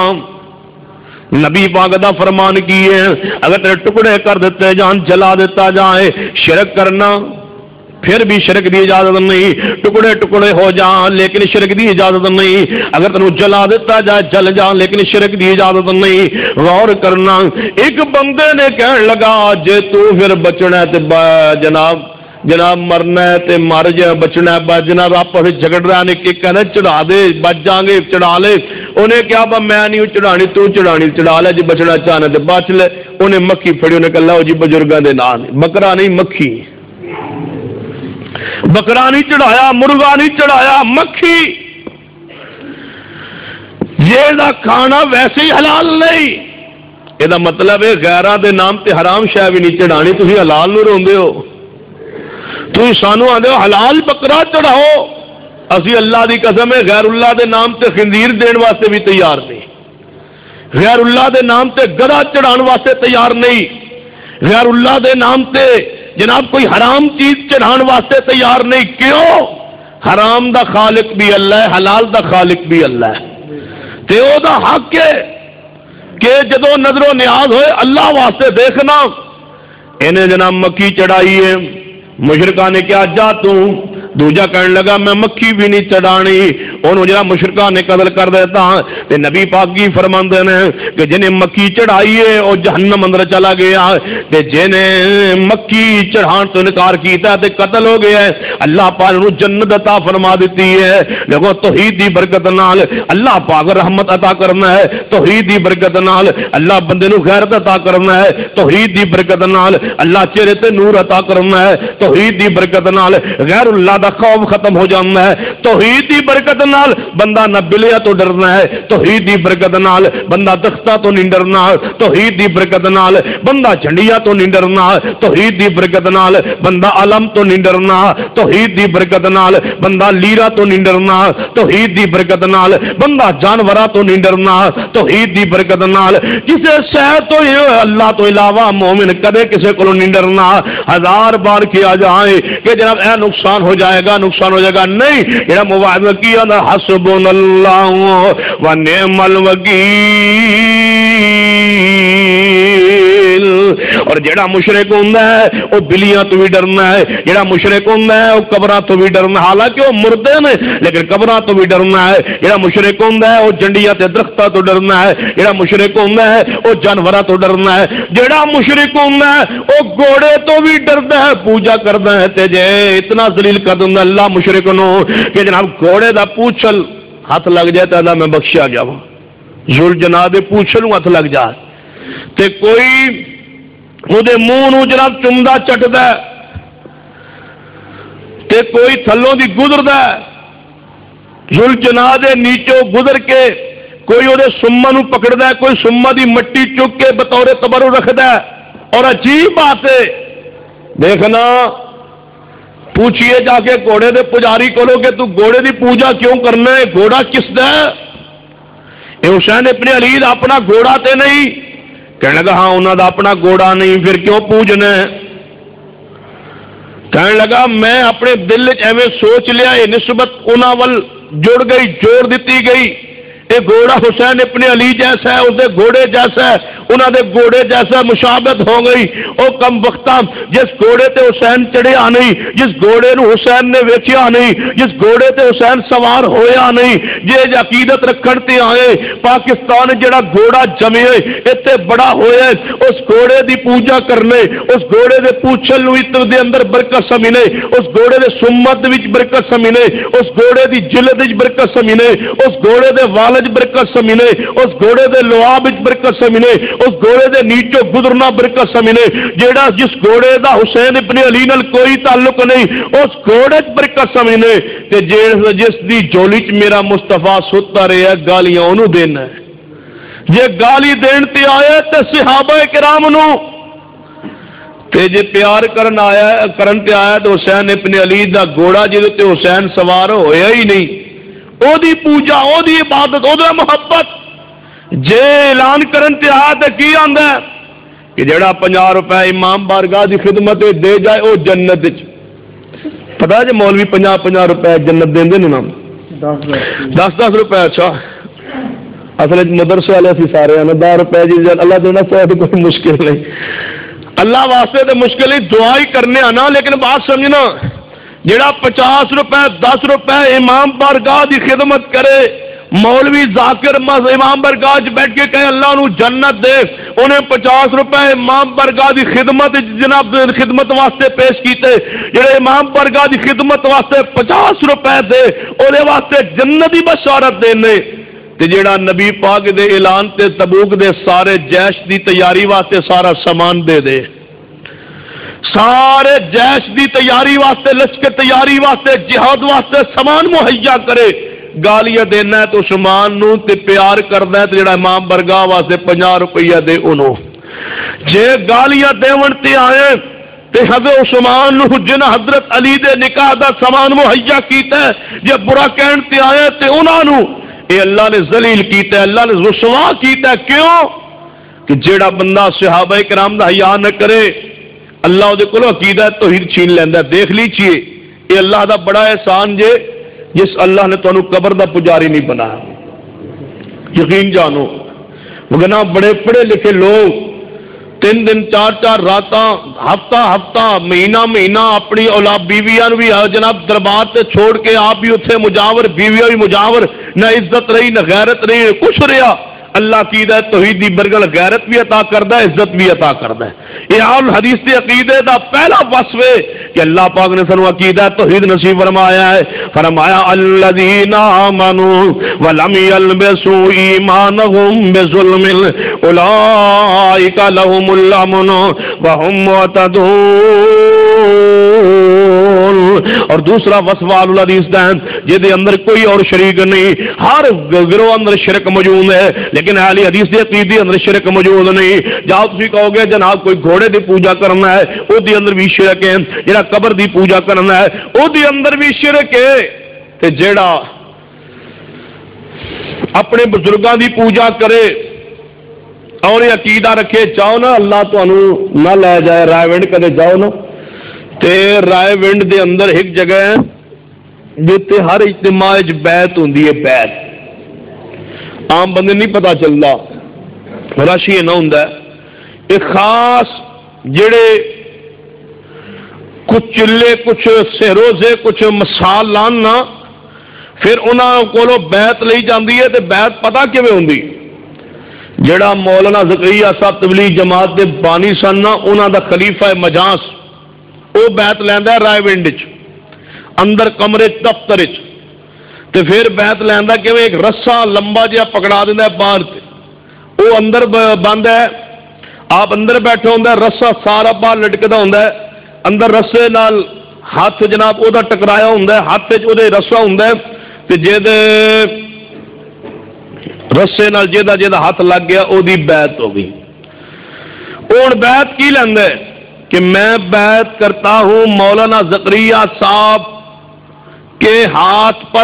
نبی پاک دا فرمان کی ہے اگر تیرے ٹکڑے کر دیتے جان جلا دیتا جائے، شرک کرنا پھر بھی شرک دی اجازت نہیں، ٹکڑے ٹکڑے ہو جان لیکن شرک دی اجازت نہیں، اگر تنوں جلا دیتا جائے جل جان لیکن شرک دی اجازت نہیں۔ غور کرنا ایک بندے نے کہنے لگا جے تو پھر بچنا تے جناب جناب مرنا ہے تے مر جائے، بچنا ہے جناب آپ جھگڑ رہا نے کہ کہنا چڑھا دے بچ جائیں گے چڑھا لے، انہیں کیا با میں نہیں چڑھانی تو چڑھانی چڑھا لے، جی بچنا چاہنا تے بچ لے۔ انہیں مکھی پھڑی، انہیں کہا لو جی بزرگاں دے نام بکرا نہیں مکھی، بکرا نہیں چڑھایا مرغا نہیں چڑھایا مکھی، یہ دا کھانا ویسے ہی حلال نہیں۔ یہ مطلب ہے غیراں دے نام تے حرام شے بھی نہیں چڑھانی، تسی حلال نو روندے ہو، تسی سانو آندے ہو حلال بکرا چڑھاؤ، اسی اللہ دی قسم ہے غیر اللہ دے نام تے خنزیر دین واسطے بھی تیار نہیں، غیر اللہ دے نام تے گدھا چڑھان واسطے تیار نہیں، غیر اللہ دے نام تے جناب کوئی حرام چیز چڑھان واسطے تیار نہیں۔ کیوں؟ حرام دا خالق بھی اللہ ہے، حلال دا خالق بھی اللہ ہے، تے او دا حق ہے کہ جدو نظر و نیاز ہوئے اللہ واسطے دیکھنا۔ انہیں جناب مکھی چڑھائی ہے، مشرکہ نے کیا جا تو دوجا کہنے لگا میں مکھی بھی نہیں چڑھانی، انہوں جناب مشرکہ نے قتل کر دیتا۔ تے نبی پاک کی فرماندے نے کہ جنہیں مکھی چڑھائی ہے اور جہنم اندر چلا گیا، تے جنہیں مکھی چڑھان تو انکار کیتا تے قتل ہو گیا ہے، اللہ پاک نے جنت عطا فرما دیتی ہے۔ لوگوں توحید دی برکت نال اللہ پاک رحمت عطا کرنا ہے، توحید دی برکت نال اللہ بندے نو غیرت عطا کرنا ہے، توحید دی برکت نال اللہ چہرے تے نور عطا کرنا ہے، توحید دی برکت نال غیر اللہ دا دا خوف ختم ہو جاتا ہے. توحید دی برکت نال بندہ نہ بلیاں تو ڈرنا ہے. توحید دی برکت نال بندہ درختاں تو نہیں ڈرنا. توحید دی برکت نال بندہ جھنڈیاں تو نہیں ڈرنا. توحید دی برکت نال بندہ علم تو نہیں ڈرنا. توحید دی برکت نال بندہ لیرا تو نہیں ڈرنا. توحید دی برکت نال بندہ جانوراں تو نہیں ڈرنا. توحید دی برکت نال کسے شے تو اللہ تو علاوہ مومن کدے کسے کو نہیں ڈرنا. ہزار بار کیا جائے کہ جناب اے نقصان ہو جائے گا نقصان ہو جائے گا, نہیں. یہ مواعظ کیا نا حسبنا اللہ و نعم الوکیل. اور جڑا مشرک ہوندا ہے وہ بلیاں تو بھی ڈرنا ہے. جڑا مشرک ہوندا ہے وہ قبراں تو بھی ڈرنا, حالانکہ وہ مردے نے لیکن قبراں تو بھی ڈرنا ہے. جڑا مشرک ہوندا ہے وہ جنڈیاں تے درختاں تو ڈرنا ہے. جڑا مشرک ہوندا ہے وہ جانوراں تو ڈرنا ہے. جڑا مشرک ہوندا ہے وہ گھوڑے تو بھی ڈردا ہے, پوجا کردا ہے. تے جے اتنا ذلیل کر دوندا اللہ مشرک نو کہ جناب گھوڑے دا پوچھل ہاتھ لگ جائے تے اللہ میں بخشیا گیا وا. ذل جناح دے پوچھل ہاتھ لگ جائے تے کوئی وہ منہ نو جناب چمدا چٹدا ہے تے کوئی تھلوں دی گزردا ہے. ذل جناح دے نیچوں گزر کے کوئی وہ سما نو پکڑدا ہے, کوئی سما دی مٹی چک کے بطور تبرک رکھدا ہے. اور عجیب بات ہے دیکھنا, پوچھئے جا کے گھوڑے دے پجاری کو کہ تو گھوڑے دی پوجا کیوں کرنا ہے, گھوڑا کس دا ہے؟ اے حسین ابن علی دا اپنا گھوڑا تے نہیں. کہنے لگا ہاں انہوں دا اپنا گھوڑا نہیں, پھر کیوں پوجنا ہے؟ کہنے لگا میں اپنے دل ایویں سوچ لیا, یہ نسبت انہاں ول جڑ گئی, جوڑ دیتی گئی. یہ گھوڑا حسین ابن علی جیسا ہے, اسے گھوڑے جیسا ہے, انہوں نے گھوڑے جیسا مشابہت ہو گئی. او کم وقت جس گھوڑے تے حسین چڑھیا نہیں, جس گھوڑے نو حسین نے ویکھیا نہیں, جس گھوڑے تے حسین سوار ہویا نہیں, جے عقیدت رکھن تے آئے پاکستان جڑا گھوڑا جمے اتنے بڑا ہویا, اس گھوڑے دی پوجا کرنے, اس گھوڑے دے پوچھل نو دے اندر برکت سمینے, اس گھوڑے دے سمت وچ برکت سمینے, اس گھوڑے دی جلد وچ برکت سمینے, اس گھوڑے دے وال برکت سمینے, اس گھوڑے دے لعاب وچ برکت سمینے, اس گھوڑے دے نیچوں گزرنا برکت سمینے. جیڑا جس گھوڑے دا حسین ابن علی نال کوئی تعلق نہیں اس گھوڑے وچ برکت سمینے. تے جس دی جولی چ میرا مصطفیٰ ستا رہا گالیاں انہوں دینا ہے. جے گالی دین تے آئے تے صحابہ کرام نو, تے جے پیار کرن آیا کرن تے آیا تے حسین ابن علی دا گھوڑا جے تے حسین سوار ہویا ہی نہیں, او دی پوجا, او دی عبادت, او دی محبت جے اعلان کرن تے آ تے کی آندا ہے کہ جڑا پنجاہ روپے امام بارگاہ دی خدمت دے جائے او جنت وچ. پتہ جے مولوی پنجاہ پنجاہ روپے جنت دیندے نے نا, دس دس روپے. اچھا اصل مدرسے والے اسی سارے ہیں دس روپے جی اللہ دینا سو کوئی مشکل نہیں, اللہ واسطے تے مشکل نہیں, دعا ہی کرنے آنا. لیکن بات سمجھنا, جڑا پچاس روپے دس روپے امام بارگاہ دی خدمت کرے, مولوی ذاکر امام بارگاہ بیٹھ کے کہے اللہ نو جنت دے, انہیں پچاس روپے امام بارگاہ دی خدمت جناب خدمت واسطے پیش کیتے. جڑے امام بارگاہ دی خدمت واسطے پچاس روپے دے انہیں واسطے جنت دی بشارت دینے. تے جڑا نبی پاک دے اعلان تے تبوک دے سارے جیش دی تیاری واسطے سارا سامان دے دے, سارے جیش دی تیاری واسطے, لشکر تیاری واسطے, جہاد واسطے سامان مہیا کرے, گالیاں دینا ہے تو سامان نو تے پیار کرنا ہے تے جڑا امام برگاہ واسطے پنجاہ روپیہ دے انہوں. جے گالیاں دیون تے آئے تے حضرت عثمان نو جنہ حضرت علی دے نکاح دا سامان مہیا کیتا ہے, جے برا کہن تے آئے تے انہاں نو اے اللہ نے ذلیل کیتا ہے, اللہ نے رسوا کیتا ہے. کیوں کہ جیڑا بندہ صحابہ کرام دا حیا نہ کرے اللہ دے کولو عقیدہ توحید چھین لیندا ہے. دیکھ لیجئے یہ اللہ دا بڑا احسان جے جس اللہ نے تانوں قبر دا پجاری نہیں بنایا. یقین جانو مگنا بڑے پڑھے لکھے لوگ تین دن چار چار راتاں ہفتہ ہفتہ مہینہ مہینہ اپنی اولاد بیویاں بھی جناب دربار تے چھوڑ کے آپ بھی اتنے مجاور, بیویاں بھی مجاور, نہ عزت رہی نہ غیرت رہی, کچھ رہا. اللہ عقیدہ توحید دی برگل غیرت بھی عطا کردا ہے, عزت بھی عطا کردا ہے. یہ اہل حدیث کے عقیدے دا پہلا وصف ہے کہ اللہ پاک نے سانو عقیدہ توحید نصیب فرمایا ہے. فرمایا الذین آمنوا ولم یلبسوا ایمانهم بظلم اولئک لهم الامن وهم مهتدون. مجون، اور دوسرا وصفال الحدیث دا ہے جہدے اندر کوئی اور شریک نہیں. ہر گروہ اندر شرک موجود ہے لیکن اہل حدیث دے عقیدے اندر شرک موجود نہیں. جاؤ تسی کہو گے جناب کوئی گھوڑے دی پوجا کرنا ہے او دی اندر بھی شرک ہے، جڑا قبر دی پوجا کرنا ہے او دی اندر بھی شرک ہے، تے جڑا اپنے بزرگاں دی پوجا کرے اور یہ عقیدہ رکھے چاہو نا اللہ تانوں نہ لے جائے رائے ونڈ کدے جاؤ نا تے رائے ونڈ دے اندر ایک جگہ ہے جتے ہر اجتماع وچ بیعت ہوندی ہے. بیعت عام بندے نہیں پتہ چلدا، رش یہ نہ ہوندا ہے. ایک خاص جڑے کچھ چلے کچھ سہروزے کچھ مسال لاننا پھر انہاں کولوں بیعت لئی جاندی ہے تے بیعت پتہ کیویں ہوندی. جڑا مولانا زکریا صاحب تبلیغ جماعت دے بانی سن نا انہاں دا خلیفہ مجاس او بیعت لیندا ہے رائے ونڈ وچ اندر کمرے دفتر وچ تے پھر بیعت لیندا کیویں ایک رسا لمبا جہا پکڑا دیندا ہے باہر تے او اندر بند ہے، آپ اندر بیٹھے ہوندا ہے، رسا سارا باہر لٹکدا ہوندا ہے، اندر رسے نال ہاتھ جناب او دا ٹکرایا ہوندا ہے، ہاتھ وچ او دے رسا ہوندا ہے تے جے رسے نال جہدا جہدا ہاتھ لگ گیا او دی بیعت ہو گئی. اور بیعت کی لیندا ہے کہ میں بیعت کرتا ہوں مولانا زکریا صاحب کے ہاتھ پر،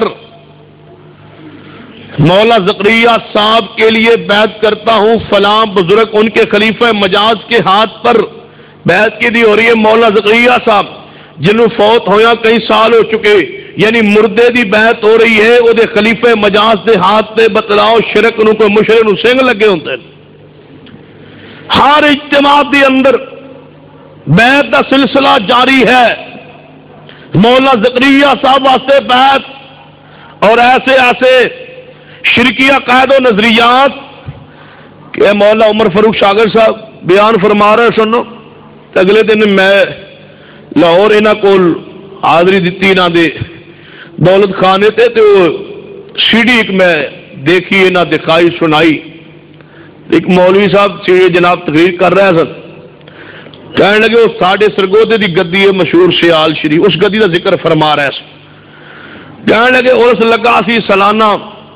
مولا زکریا صاحب کے لیے بیعت کرتا ہوں فلاں بزرگ ان کے خلیفہ مجاز کے ہاتھ پر. بیعت کی دی ہو رہی ہے مولا زکریا صاحب جنہوں فوت ہویا کئی سال ہو چکے، یعنی مردے دی بیعت ہو رہی ہے او دے خلیفہ مجاز دے ہاتھ تے. بتلاؤ شرک نو کوئی مشرک نو سنگ لگے ہوندے. ہر اجتماع دی اندر بیعت دا سلسلہ جاری ہے. مولا زکریا صاحب واسطے بیعت اور ایسے ایسے شرکی عقائد و نظریات کہ مولا عمر فاروق شاگرد صاحب بیان فرما رہے سنو. اگلے دن میں لاہور انہاں کول حاضری دتی انہاں دے دولت خانے تے تے سی ڈی ایک میں دیکھی انہاں دکھائی سنائی. ایک مولوی صاحب سی جناب تقریر کر رہے سن، کہنے لگے وہ ساڈے سرگودے دی گدی ہے مشہور سیال شریف، اس گدی دا ذکر فرما رہے سن. کہنے لگے عرس لگا سی سالانہ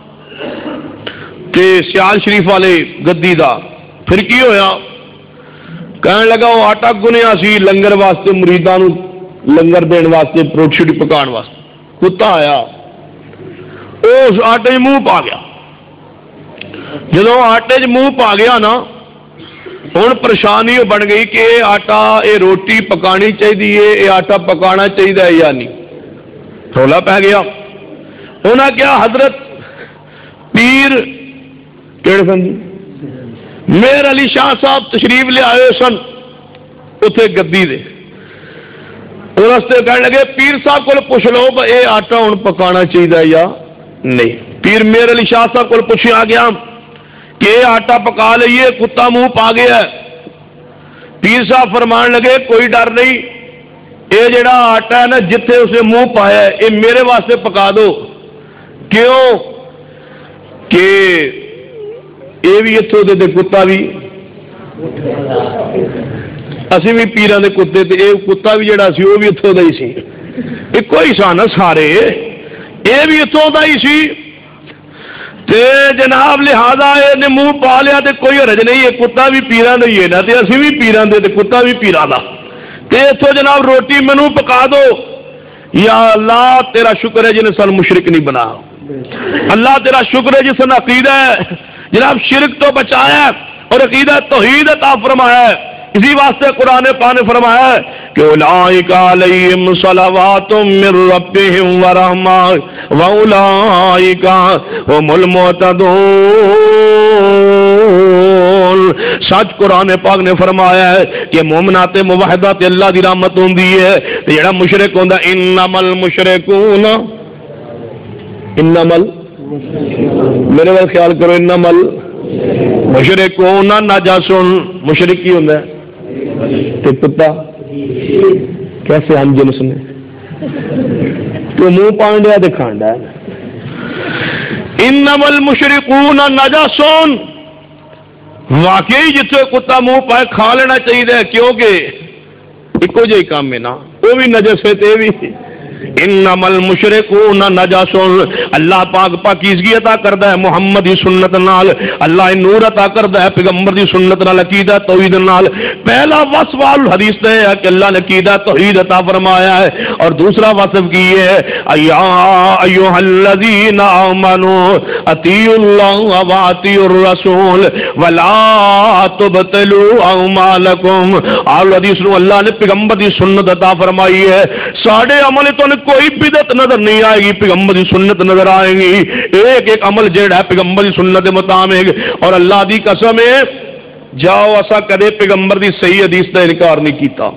تے سیال شریف والے گدی دا. پھر کی ہویا؟ کہنے لگا وہ آٹا گنیا سی لنگر واسطے مریداں نوں لنگر دین واسطے روٹی پکان واسطے. کتا آیا اس آٹے منہ پا گیا. جدو آٹے منہ پا گیا نا ہوں پریشانی بن گئی کہ یہ آٹا یہ روٹی پکانی چاہیے، یہ آٹا پکانا چاہیے یا نہیں. رولا پی گیا. انہاں کیا حضرت پیر کہڑے سن میر علی شاہ صاحب تشریف لے آئے سن اتے گدی دے. رستے کہنے لگے پیر صاحب کو پوچھ لو یہ آٹا ہوں پکانا چاہیے یا نہیں. پیر میر علی شاہ صاحب کو پوچھا گیا کہ یہ آٹا پکا لئیے کتا منہ پا گیا ہے. پیر صاحب فرمان لگے کوئی ڈر نہیں، یہ جڑا آٹا ہے نا جتھے اسے منہ پایا ہے یہ میرے واسطے پکا دو. کیوں کہ یہ بھی اتوں دے کتا بھی اسی بھی پیران دے کتے تے اے کتا بھی جڑا سی وہ بھی اتوں دا ہی سی. ایک ہی سن سارے، یہ بھی اتوں دا ہی سی تے جناب لہذا یہ منہ پا لیا تے کوئی حرج نہیں. یہ کتا بھی پیران دا ہی ہے نا تے اسی بھی پیران دے تے کتا بھی پیران دا. تے اتوں جناب روٹی مینوں پکا دو. یا اللہ تیرا شکر ہے جنہیں سن مشرک نہیں بنا. اللہ تیرا شکر ہے جس نے عقیدہ ہے جناب شرک تو بچایا اور عقیدہ توحید عطا فرمایا ہے. اسی واسطے قرآن پاک نے فرمایا ہے کہ اولئک علیہم صلوات من ربہم ورحمہ واولئک هم المہتدون. سچ قرآن پاک نے فرمایا ہے کہ مومنات موحدات اللہ دی رحمت ہوندی ہے تے جڑا مشرک ہوندا انما المشرکون انما میرے وال خیال کرو انما المشرکون نجسون. مشرک کی ہوندا ہے تے کتا کیسے ہم جنس نے تو منہ پانڈیا تے کھانڈا ہے. انما المشرکون نجسون. واقعی جتنے کتا منہ پائے کھا لینا چاہیے کیونکہ ایکو جہی کام ہے نا وہ بھی نجس ہے تے بھی انمل مشرکون نجاسون، اللہ پاک پاکیزگی عطا کردا ہے محمد دی سنت نال، اللہ نور عطا کردا ہے پیغمبر دی سنت نال، عقیدہ توحید نال۔ پہلا وصف الحدیث ہے کہ اللہ نے عقیدہ توحید عطا فرمایا ہے، اور دوسرا وصف کی ہے یا ایھا الذین آمنوا اطیعوا اللہ واطیعوا الرسول ولا تبطلوا اعمالکم۔ الحدیث نو اللہ نے پیغمبر دی سنت عطا فرمائی ہے، ساڑھے عمل تو کوئی بدعت نظر نہیں آئے گی، پیغمبر دی سنت نظر آئے گی، ایک ایک عمل جیڑا ہے پیغمبر دی سنت کے مطابق۔ اور اللہ دی قسم ہے جاؤ اسا کدے پیغمبر دی صحیح حدیث کا انکار نہیں کیتا۔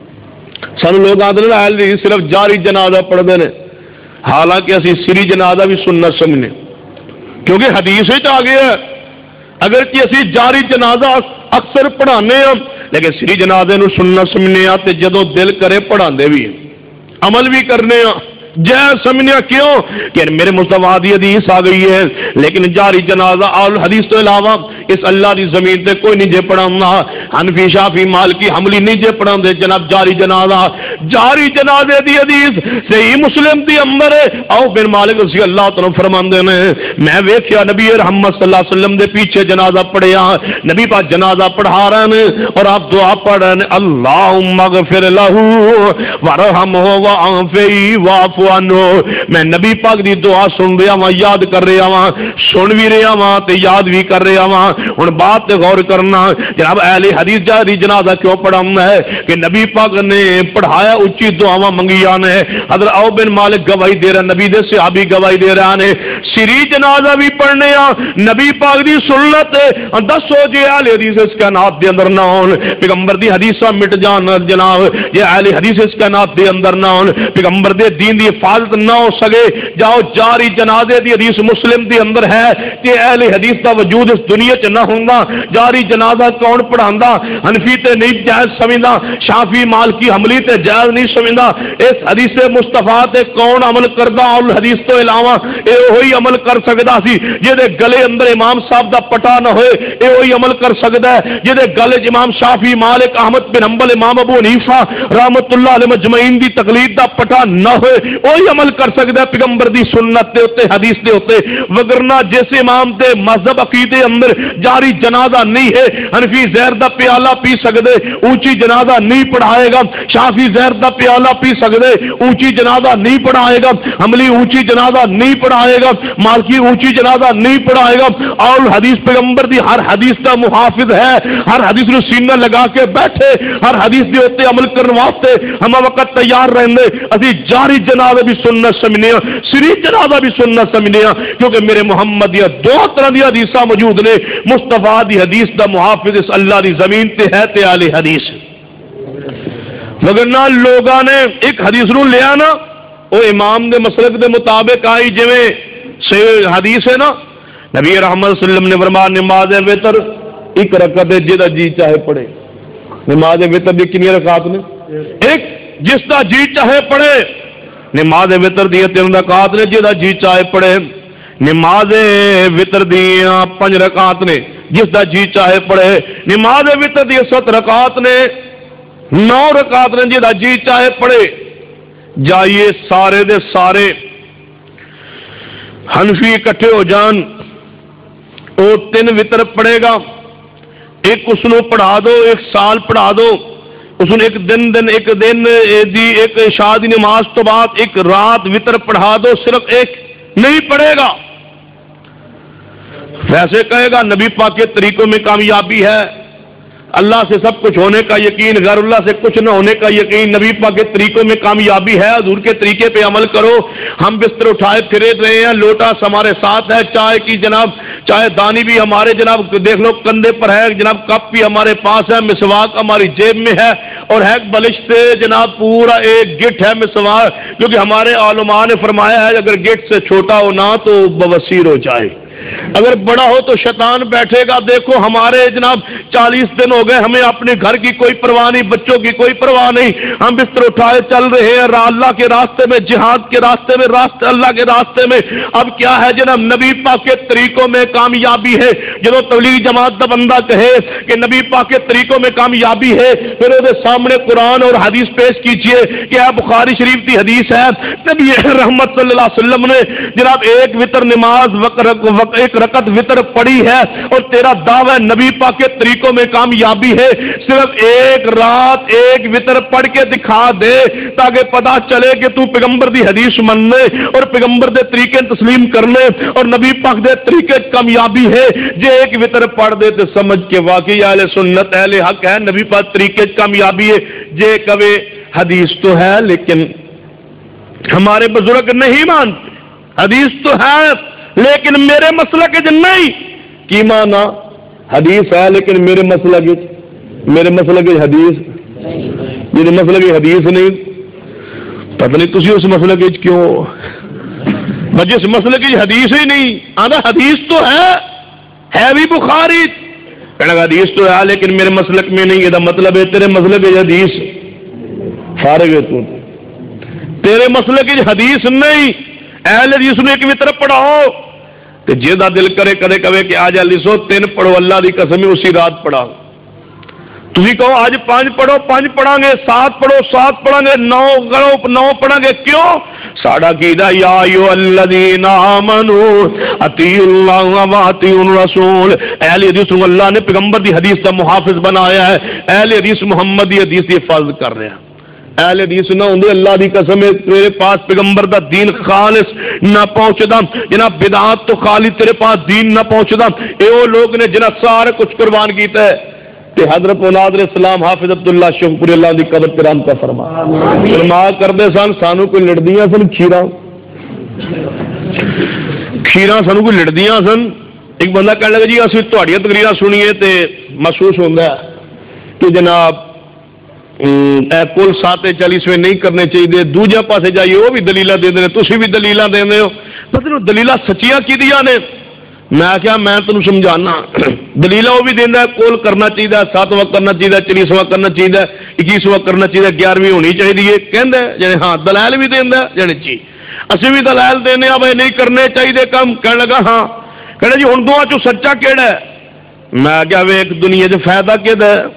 سن لوگ آتے ہیں اہل حدیث صرف جاری جنازہ پڑھتے ہیں، حالانکہ اسی سری جنازہ بھی سنت سمجھنے، کیونکہ حدیث وچ آ گیا ہے اگر کہ اسی جاری جنازہ اکثر پڑھانے ہیں لیکن سری جنازے نو سنت سمجھنے آ تے جدوں دل کرے پڑھاندے بھی ہیں، عمل بھی کرنے ہیں جائز سمجھنے۔ کیوں کہ میرے مصطفیٰ دی حدیث آ گئی ہے، لیکن جاری جنازہ اور حدیث تو علاوہ اس اللہ دی زمین تے کوئی نہیں جے پڑھانا، حنفی شافی مالکی حملی نہیں جے پڑھا دے جناب جاری جنازہ۔ جاری جنازے دی حدیث صحیح مسلم دی اندر ہے، او بن مالک رضی اللہ تعالیٰ فرماندے نے میں ویکھیا نبی رحمت صلی اللہ علیہ وسلم دے پیچھے جنازہ پڑھیا، نبی پاک جنازہ پڑھا رہے ہیں اور آپ دعا پڑھ رہے ہیں اللہم اغفر لہ ورحمہ وعافیہ واعف عنہ۔ میں نبی پاک دی دعا سن رہا ہاں، یاد کر رہا ہاں، سن بھی رہا ہاں تے یاد بھی کر رہا ہاں۔ ہن بات تے غور کرنا جناب اہل حدیث جاری جنازہ کیوں پڑھانا ہے کہ نبی پاک نے پڑھایا، اونچی دعاواں منگیاں نے۔ حضرت عوف بن مالک گواہی دے رہا، نبی دے صحابی گواہی دے رہا نے سری جنازہ بھی پڑھنے آ نبی پاک دی سنت دسو جے اہل حدیث اس کائنات دے اندر نہ ہون، پیغمبر دی حدیثاں مٹ جان جناب، جے اہل حدیث اس کائنات دے اندر نہ ہون، پیغمبر دے دین دی حفاظت نہ ہو سکے۔ جاؤ جاری جنازے دی حدیث مسلم دی اندر ہے کہ اہل حدیث دا وجود اس دنیا چ نہ ہوندا، جاری جنازہ کون پڑھاندا؟ حنفی تے نہیں جائز سمجھدا، شافی مالکی حملی تے جائز نہیں سمجھدا۔ اس حدیث مصطفیٰ تے کون عمل کردا؟ اور حدیث تو علاوہ اے وہی عمل کر سکدا سی جے گلے اندر امام صاحب دا پٹا نہ ہوئے، اے وہی عمل کر سکدا ہے جے گلے امام شافی مالک احمد بن حنبل امام ابو حنیفہ رحمت اللہ علیہ مجمعین دی تقلید دا پٹا نہ ہوئے، وہی عمل کر سکدا ہے پیغمبر دی سنت دے اوتے حدیث دے اوتے۔ وگرنہ جس امام تے مذہب عقیدے اندر جاری جنازہ نہیں ہے، حنفی زہر دا پیالہ پی سکدے اونچی جنازہ نہیں پڑھائے گا، شافی زہر دا پیالہ پی سکدے اونچی جنازہ نہیں پڑھائے گا، حملی اونچی جنازہ نہیں پڑھائے گا، مالکی اونچی جنازہ نہیں پڑھائے گا۔ اور حدیث پیغمبر دی ہر حدیث دا محافظ ہے، ہر حدیث نو سینہ لگا کے بیٹھے، ہر حدیث دے اوتے عمل کرن واسطے ہم وقت تیار رہندے۔ اسی جاری جنازہ بھی سنت سمجھنے ہاں، سری جنازہ بھی سنت سمجھنے ہاں، کیونکہ میرے محمد یا دو طرح دی حدیثاں موجود نے۔ مصطفیٰ دی حدیث دا محافظ اس اللہ دی زمین تے ہے تے اہل حدیث، وگرنہ لوگاں نے ایک حدیث نو لیا نا وہ امام دے مسلک دے مطابق آئی، جویں صحیح حدیث ہے نا نبی رحمت صلی اللہ علیہ وسلم نے فرمایا نماز وتر ایک رکعت ہے جدا جی چاہے پڑھے۔ نماز وتر دی کتنی رکعات نے؟ ایک، جس دا جی چاہے پڑھے۔ نماز وتر دی تین رکعات نے، جدا جی چاہے پڑھے۔ نماز وتر دی پنج رکعات نے، جس دا جی چاہے پڑھے۔ نماز وتر دی ست رکعات نے، نو رکعات نے، جدا جی چاہے پڑھے۔ جائیے سارے دے سارے حنفی اکٹھے ہو جان، وہ تین وتر پڑھے گا، ایک اس نو پڑھا دو، ایک سال پڑھا دو، اس نے ایک دن دن ایک دن دی ایک عشاء دی نماز تو بعد ایک رات وتر پڑھا دو، صرف ایک نہیں پڑھے گا۔ ویسے کہے گا نبی پاک کے طریقوں میں کامیابی ہے، اللہ سے سب کچھ ہونے کا یقین، غیر اللہ سے کچھ نہ ہونے کا یقین، نبی پاک کے طریقوں میں کامیابی ہے، حضور کے طریقے پہ عمل کرو۔ ہم بستر اٹھائے پھرے رہے ہیں، لوٹا ہمارے ساتھ ہے، چائے کی جناب چائے دانی بھی ہمارے جناب دیکھ لو کندھے پر ہے، جناب کپ بھی ہمارے پاس ہے، مسواک ہماری جیب میں ہے، اور ہے بلش سے جناب پورا ایک گٹ ہے مسواک، کیونکہ ہمارے علماء نے فرمایا ہے اگر گٹ سے چھوٹا ہو نہ تو بواسیر ہو جائے، اگر بڑا ہو تو شیطان بیٹھے گا۔ دیکھو ہمارے جناب चालीस दिन हो गए, हमें अपने घर की कोई परवाह नहीं, बच्चों की कोई परवाह नहीं, हम बिस्तर उठाए चल रहे हैं अल्लाह के रास्ते में, जिहाद के रास्ते में, रास्ते अल्लाह के रास्ते में। अब क्या है जनाब, नबी पाक के तरीकों में कामयाबी है। जो तबलीग जमात का बंदा कहे कि नबी पाक के तरीकों में कामयाबी है, फिर उसके सामने कुरान और हदीस पेश कीजिए कि यह बुखारी शरीफ की हदीस है, नबी रहमत सल्लल्लाहु अलैहि वसल्लम ने जनाब एक वितर नमाज वक, वक, एक रकत वितर पढ़ी है, और तेरा दावा है नबी पाक के तरीकों में कामयाबी है, सिर्फ एक रात एक वितर पढ़ के दिखा दे ताकि पता चले कि तू पैगंबर दी हदीस मनने और पैगंबर दे तरीके तस्लीम करने और नबी पाक दे तरीके कामयाबी है। जे एक वितर पढ़ दे तो समझ के वाकई अहले सुन्नत अहले हक है, नबी पाक तरीके कामयाबी है। जे कवे हदीस तो है लेकिन हमारे बुजुर्ग नहीं मानते, हदीस तो है लेकिन मेरे मसलक नहीं, की माना हदीस है लेकिन मेरे मसलक मेरे मसलक हदीस मेरे मसलक हदीस नहीं, पता नहीं तुसी उस मसलक क्यों, जिस मसलक हदीस ही नहीं आंदा, हदीस तो है है भी बुखारी, कहना हदीस तो है लेकिन मेरे मसलक में नहीं, ये मतलब है तेरे मसलक हदीस फारग है, तू तेरे मसलक हदीस नहीं, अहले हदीस ने एक भी तरफ पढ़ाओ तो जेदा दिल करे कदे कवे कि आज लिसो तीन पढ़ो, अल्लाह की कसम है उसी रात पढ़ा। तुम कहो आज पांच पढ़ो, पांच पढ़ांगे, सात पढ़ो, सात पढ़ांगे, नौ करो, नौ पढ़ांगे, क्यों? साडा कीदा या अय्युहल्लज़ीना आमनू अतीउल्लाह व अतीउर रसूल, अहले हदीस को अल्लाह ने पैगंबर की हदीस का मुहाफिज बनाया है, अहले हदीस मुहम्मद की हदीस की हिफाजत कर रहे हैं। अहले हदीस ना होंगे अल्लाह की कसम है तेरे पास पैगंबर का दीन खालिस ना पहुंचदा, जनाब बिदात तो खाली तेरे पास दीन ना पहुंचदा। ये वो लोग ने जिन्हें सारा कुछ कुर्बान किया है। ते हजरत औलाद इस्लाम हाफिज अब्दुल्ला शेखपुरी अल्लाह की कदर किराम का फरमा फरमा करते सन, सानू कोई लड़दियां सन खीरा खीरा सानू कोई लड़दियां सन। एक बंदा कहने लगा जी असं तुहाड़ियां तकरीरां सुनिए तो महसूस होता है कि जनाब कुल सात चालीसवें नहीं करने चाहिए, दूजे पासे जाइए वो भी दलील देते हैं, तुम भी दलील देते हो, मतलब दलील सच्चियां कीदियां ने। मैं क्या मैं तेन समझाना, दलील वो भी देना कोल करना चाहिए, सातवां करना चाहिए, चालीसवां करना चाहिए, इक्कीसवां करना चाहिए, ग्यारहवीं होनी चाहिए, कहता जाने हाँ दलाल भी देना जाने जी असं भी दलाल देने भाई नहीं करने चाहिए काम। कह लगा हाँ, कहना जी हुण दोवां चों सच्चा केड़ा है? मैं क्या वेख दुनिया च फायदा किहदा है?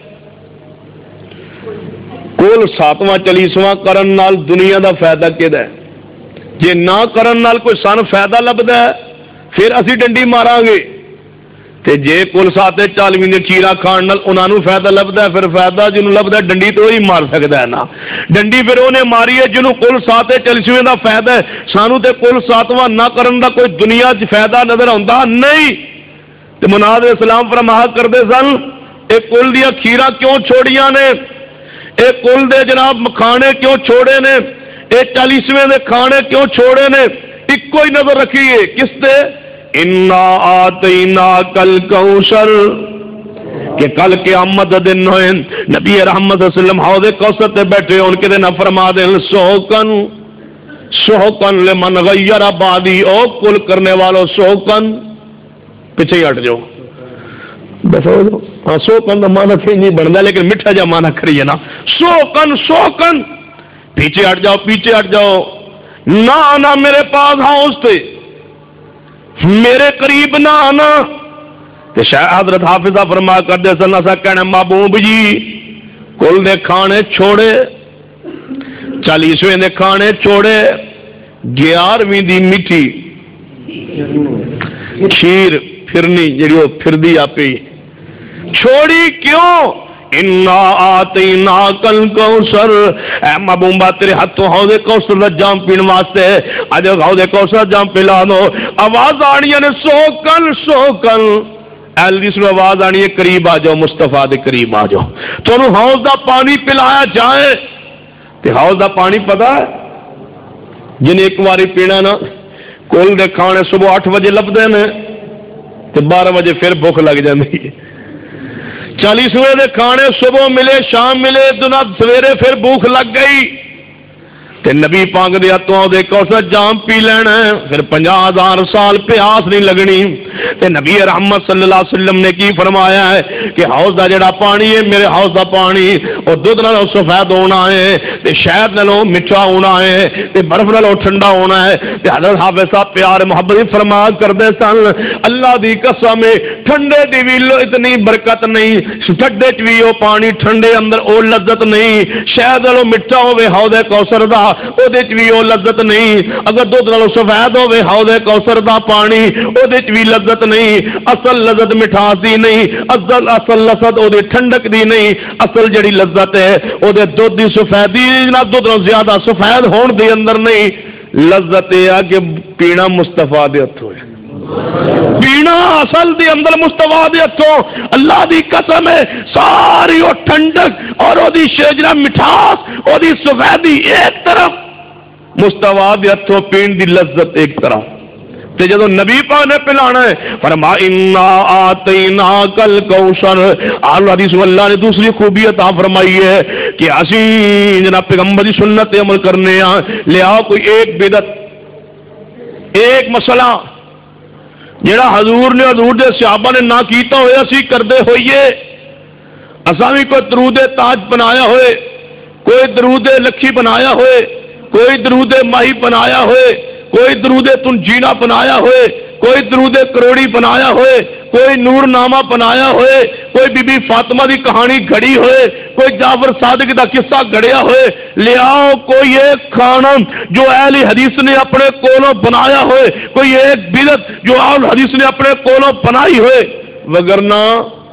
कोल सातवां चालीसवां करन नाल दुनिया का फायदा किहदा है? जे ना करन नाल कोई सन फायदा लभदा है फिर असी डंडी मारांगे, ते जे कुल साते चालवीं दे चीरा खाण नाल उन्हां नूं फायदा लभदा है, फिर फायदा जिन्हों लभदा है डंडी तो ही मार सकता है ना। डंडी फिर उन्हें मारी है जिन्हों कुल साते चालीसवें का फायदा है, सानू ते कुल सातवां ना करन दा कोई दुनिया च फायदा नजर आउंदा नहीं। ते मुनाद इस्लाम फरमाया करदे सन ये कुल दियां खीरा क्यों छोड़ियां ने, ये कुल दे जनाब मखाने क्यों छोड़े ने, ये चालीसवें दे खाने क्यों छोड़े ने? इको ही नजर रखिए किसते, इन्ना आतैना कल कौसर कि कल क़यामत दिन होए नबी रहमत सल्लम हौज़े कौसर ते बैठे उनके दिन फरमा दे सोहकन सोहकन लिमन गय्यर बादी, ओ कुल करने वालों सोहकन पीछे ही हट जाओ। हाँ सोहकन का माना फिर नहीं बनता लेकिन मिठा जा माना करिए ना, सोहकन सोहकन पीछे हट जाओ, पीछे हट जाओ, ना आना मेरे पास हाउस थे, मेरे करीब ना आना। तो शाह हजरत हाफिजा फरमा करते सन असा कहना महबूब जी कुल दे खाने छोड़े, चालीसवें दे खाने छोड़े, ग्यारहवीं दी मिठी खीर फिरनी जी फिरदी आपे छोड़ी क्यों? इन्ना आतैना कल कौसर, ऐ महबूबा तेरे हाथों हौज़े कौसर दा जाम पीने वास्ते अज हौज़े कौसर जाम पिला दो। आवाज आनी ने सोकन सोकन, एलिस में आवाज आनी है करीब आ जाओ, मुस्तफा दे करीब आ जाओ, तुहानू हौज़ दा पानी पिलाया जाए। ते हौज़ दा पानी पता है जिन्हें एक बारी पीना ना, कुल दे खाने सुबह अठ बजे लभदे ने ते बारह बजे फिर भुख लग जाती है। चालीसवें दे खाने सुबह मिले शाम मिले, दुना सवेरे फिर भूख लग गई। تے نبی پاک دے ہتھوں دے کوثر جام پی لینا ہے، پھر پنجا ہزار سال پیاس نہیں لگنی۔ تے نبی رحمت صلی اللہ علیہ وسلم نے کی فرمایا ہے کہ حوض دا جڑا پانی ہے، میرے حوض دا پانی اور دودھ نالوں سفید ہونا ہے، تے شہد نالوں میٹھا ہونا ہے، تے برف نالوں ٹھنڈا ہونا ہے۔ تے حضرت حافظ صاحب پیار محبت فرما کرتے سن، اللہ دی قسم ٹھنڈے دی بھی اتنی برکت نہیں، ٹھنڈے چ بھی وہ پانی ٹھنڈے اندر او لذت نہیں، شہد نالوں میٹھا ہوے حوض کوثر دا او دے چ بھی او لذت نہیں، اگر دودھ نالوں سفید ہوے حوض کوثر دا پانی او دے چ بھی لذت نہیں، اصل لذت مٹھاس دی نہیں، اصل اصل لذت او دے ٹھنڈک دی نہیں، اصل جڑی لذت ہے او دے دودھ دی سفیدی نہ دودھ نالوں زیادہ سفید ہون دے اندر نہیں، لذت یہ کہ پینا مصطفیٰ دے ہتھوں ہے، پینا اصل دے اندر مصطفیٰ دے ہتھوں۔ اللہ دی قسم ہے ساری وہ ٹھنڈک اور وہ دی شجرہ مٹھاس وہ دی سفیدی ایک طرف، مصطفیٰ دے ہتھوں پین دی لذت ایک طرف۔ تے جدو نبی پاک نے پلانا ہے فرما انا آتینا کل کوثر، آل حدیث اللہ نے دوسری خوبی عطا فرمائی ہے کہ اسی جناب پیغمبر دی سنت عمل کرنے ہاں، لیا کوئی ایک بدعت ایک مسئلہ جڑا حضور نے حضور دے صحابہ نے نہ کیتا ہوئے اسی کردے ہوئیے، اساں بھی کوئی درود تاج بنایا ہوئے، کوئی درود لکھی بنایا ہوئے، کوئی درود ماہی بنایا ہوئے، کوئی درود تنجینا بنایا ہوئے، کوئی درود کروڑی بنایا ہوئے، کوئی نور نامہ بنایا ہوئے، کوئی بی بی فاطمہ دی کہانی گھڑی ہوئے، کوئی جعفر صادق دا قصہ گھڑیا ہوئے، لے آؤ کوئی ایک کھانا جو اہل حدیث نے اپنے کولوں بنایا ہوئے، کوئی ایک بدعت جو اہل حدیث نے اپنے کولوں بنائی ہوئے، وگرنہ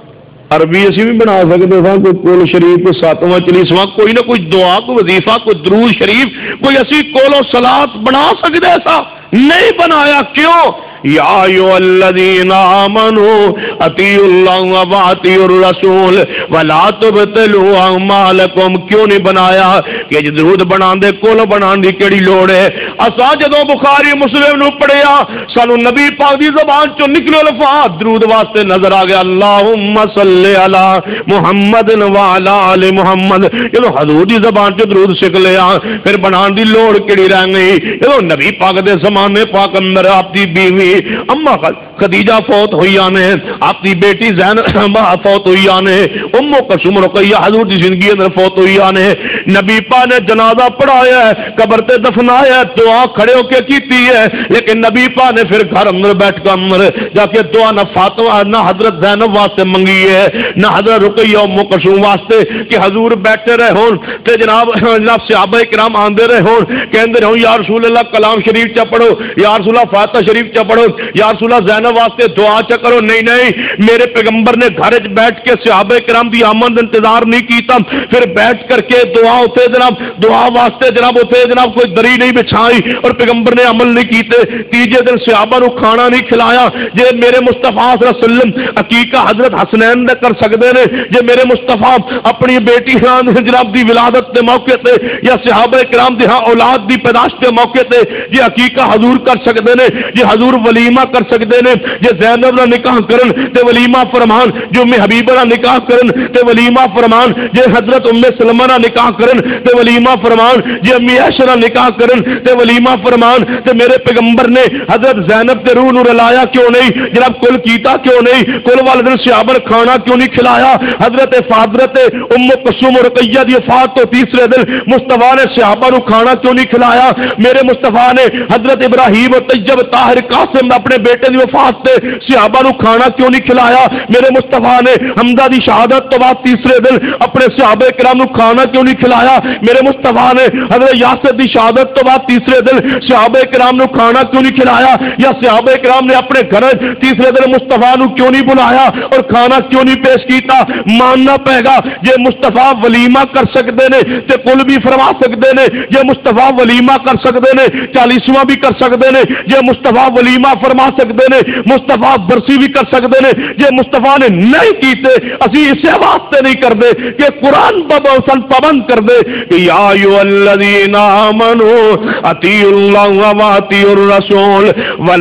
عربی اسی بھی بنا سکتے تھا، کوئی کول شریف کوئی ساتواں چالیسواں کوئی نہ کوئی دعا کوئی وظیفہ کوئی درود شریف کوئی اسی کولو صلات بنا سکتے، ایسا نہیں بنایا۔ کیوں؟ یا ایھا الذین آمنوا اطیعوا اللہ واطیعوا الرسول ولا تبطلوا اعمالکم، کیوں نہیں بنایا کہ درود بنان دے کول بنان دی کیڑی لوڑ ہے؟ اساں جدوں بخاری مسلم نو پڑھیا سانو نبی پاک دی زبان چوں نکلے الفاظ درود واسطے نظر آ گیا، اللہم صلی علی محمد وعلی آل محمد، جدوں حضور دی زبان چوں درود سکھ لیا پھر بنان دی لوڑ کیڑی رہ گئی؟ جدوں نبی پاک دے زمانے پاک اندر آپ دی بیوی اما خدیجہ فوت ہوئی آنے، آپ کی بیٹی زینب فوت ہوئی آنے، ام کلثوم رقیہ حضور کی زندگی اندر فوت ہوئی آنے، نبی پاک نے جنازہ پڑھایا ہے، قبر تے دفنایا ہے، دعا کھڑے ہو کے کیتی ہے، لیکن نبی پاک نے پھر گھر اندر بیٹھ کر اندر جا کے دعا نہ فاطمہ نہ حضرت زینب واسطے منگی ہے نہ حضرت رقیہ ام کلثوم واسطے کہ حضور بیٹھے رہے ہون تے جناب جناب صحابہ کرام آندے رہے ہون کہندے رہو یا رسول اللہ کلام شریف چا پڑھو، یا رسول اللہ فاتحہ شریف چا پڑھو، یا رسول اللہ زینب واسطے دعا چا کرو۔ نہیں نہیں، میرے پیغمبر نے گھر بیٹھ کے صحابہ کرام دی آمد انتظار نہیں کیتا، پھر بیٹھ کر کے دعا ہوتے جناب دعا واسطے جناب ہوتے جناب کوئی دری نہیں بچھائی اور پیغمبر نے عمل نہیں کیتے، تیجے دن صحابہ نو کھانا نہیں کھلایا۔ جے میرے مصطفیٰ صلی اللہ علیہ وسلم عقیقہ حضرت حسنین نے کر سکتے نے، جے میرے مصطفیٰ اپنی بیٹی جناب دی ولادت کے موقع تے یا صحابہ کرام دی ہاں اولاد دی پیدائش کے موقع تے جے عقیقہ حضور کر سکتے نے، جے حضور ولیمہ کر سکتے نے، جے زینب دا نکاح کرن تے ولیمہ فرمان، جو ام حبیبہ دا نکاح کرن تے ولیمہ فرمان، جے حضرت ام سلمہ دا نکاح کرن تے ولیمہ فرمان، جے امی عائشہ دا نکاح کرن تے ولیمہ فرمان، تے میرے پیغمبر نے حضرت زینب تے روح نو رلایا کیوں نہیں؟ جناب کل کیتا کیوں نہیں؟ کل والے دن صحابہ نے کھانا کیوں نہیں کھلایا؟ حضرت حضرت ام کلثوم رقیہ دی وفات تو تیسرے دن مصطفیٰ نے صحابہ نو کھانا کیوں نہیں کھلایا؟ میرے مصطفیٰ نے حضرت ابراہیم طیب طاہر قاسم اپنے بیٹے دی وفات تے صحابہ نو کھانا کیوں نہیں کھلایا؟ میرے مصطفیٰ نے حمزہ دی شہادت تو بعد تیسرے دن اپنے صحابہ کرام نو کھانا کیوں نہیں کھلایا؟ میرے مصطفیٰ نے حضرت یاسر دی شہادت تو بعد تیسرے دن صحابہ کرام نو کھانا کیوں نہیں کھلایا؟ یا صحابہ کرام نے اپنے گھر تیسرے دن مصطفیٰ نو کیوں نہیں بلایا اور کھانا کیوں نہیں پیش کیتا؟ ماننا پے گا جے مصطفیٰ ولیمہ کر سکتے نے تے کل بھی فرما سکتے نے، جے مصطفیٰ ولیمہ کر سکتے نے چالیسواں بھی کر سکتے نے، جے مصطفیٰ ولیمہ فرما سکتے نے مصطفیٰ برسی بھی کر سکتے نے، جے مصطفیٰ نے نہیں کیتے اسی اسے واسطے نہیں کر دے کہ قرآن پابند پابند کر دے کہ یا ایھا الذین آمنوا اطیعوا اللہ واطیعوا الرسول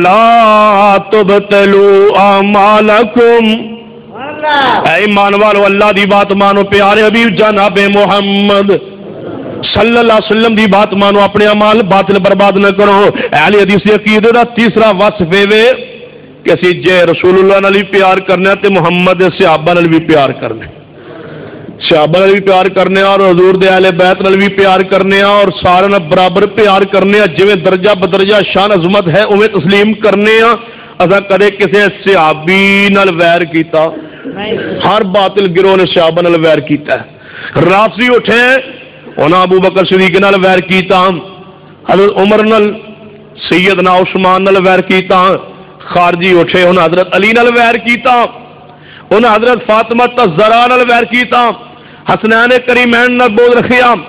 ولا تبطلوا اعمالکم۔ اے ایمان والو اللہ دی بات مانو، پیارے حبیب جناب محمد صلی اللہ علیہ وسلم دی بات مانو، اپنے اعمال باطل برباد نہ کرو۔ اہل حدیث دی عقیدے دا تیسرا وصف ہے کہ اسی جے رسول اللہ نال بھی پیار کرنا تے محمد دے صحابہ نال بھی پیار کرنا، صحابہ نال بھی پیار کرنے اور حضور دے اہل بیت نال بھی پیار کرنے اور سارے نال برابر پیار کرنے، جویں درجہ بدرجہ شان عظمت ہے اویں تسلیم کرنے۔ اساں کدے کسے صحابی نال ویر کیتا؟ ہر باطل گروہ نے صحابہ نال ویر کیتا ہے۔ رافضی اٹھے انہاں ابو بکر صدیق نال ویر کیتا، حضرت عمر نال، سیدنا عثمان نال ویر کیتا۔ خارجی اٹھے انہاں حضرت علی نال ویر کیتا، انہاں حضرت فاطمہ الزہرا نال ویر کیتا، حسنین کریمین نال بغض رکھیا،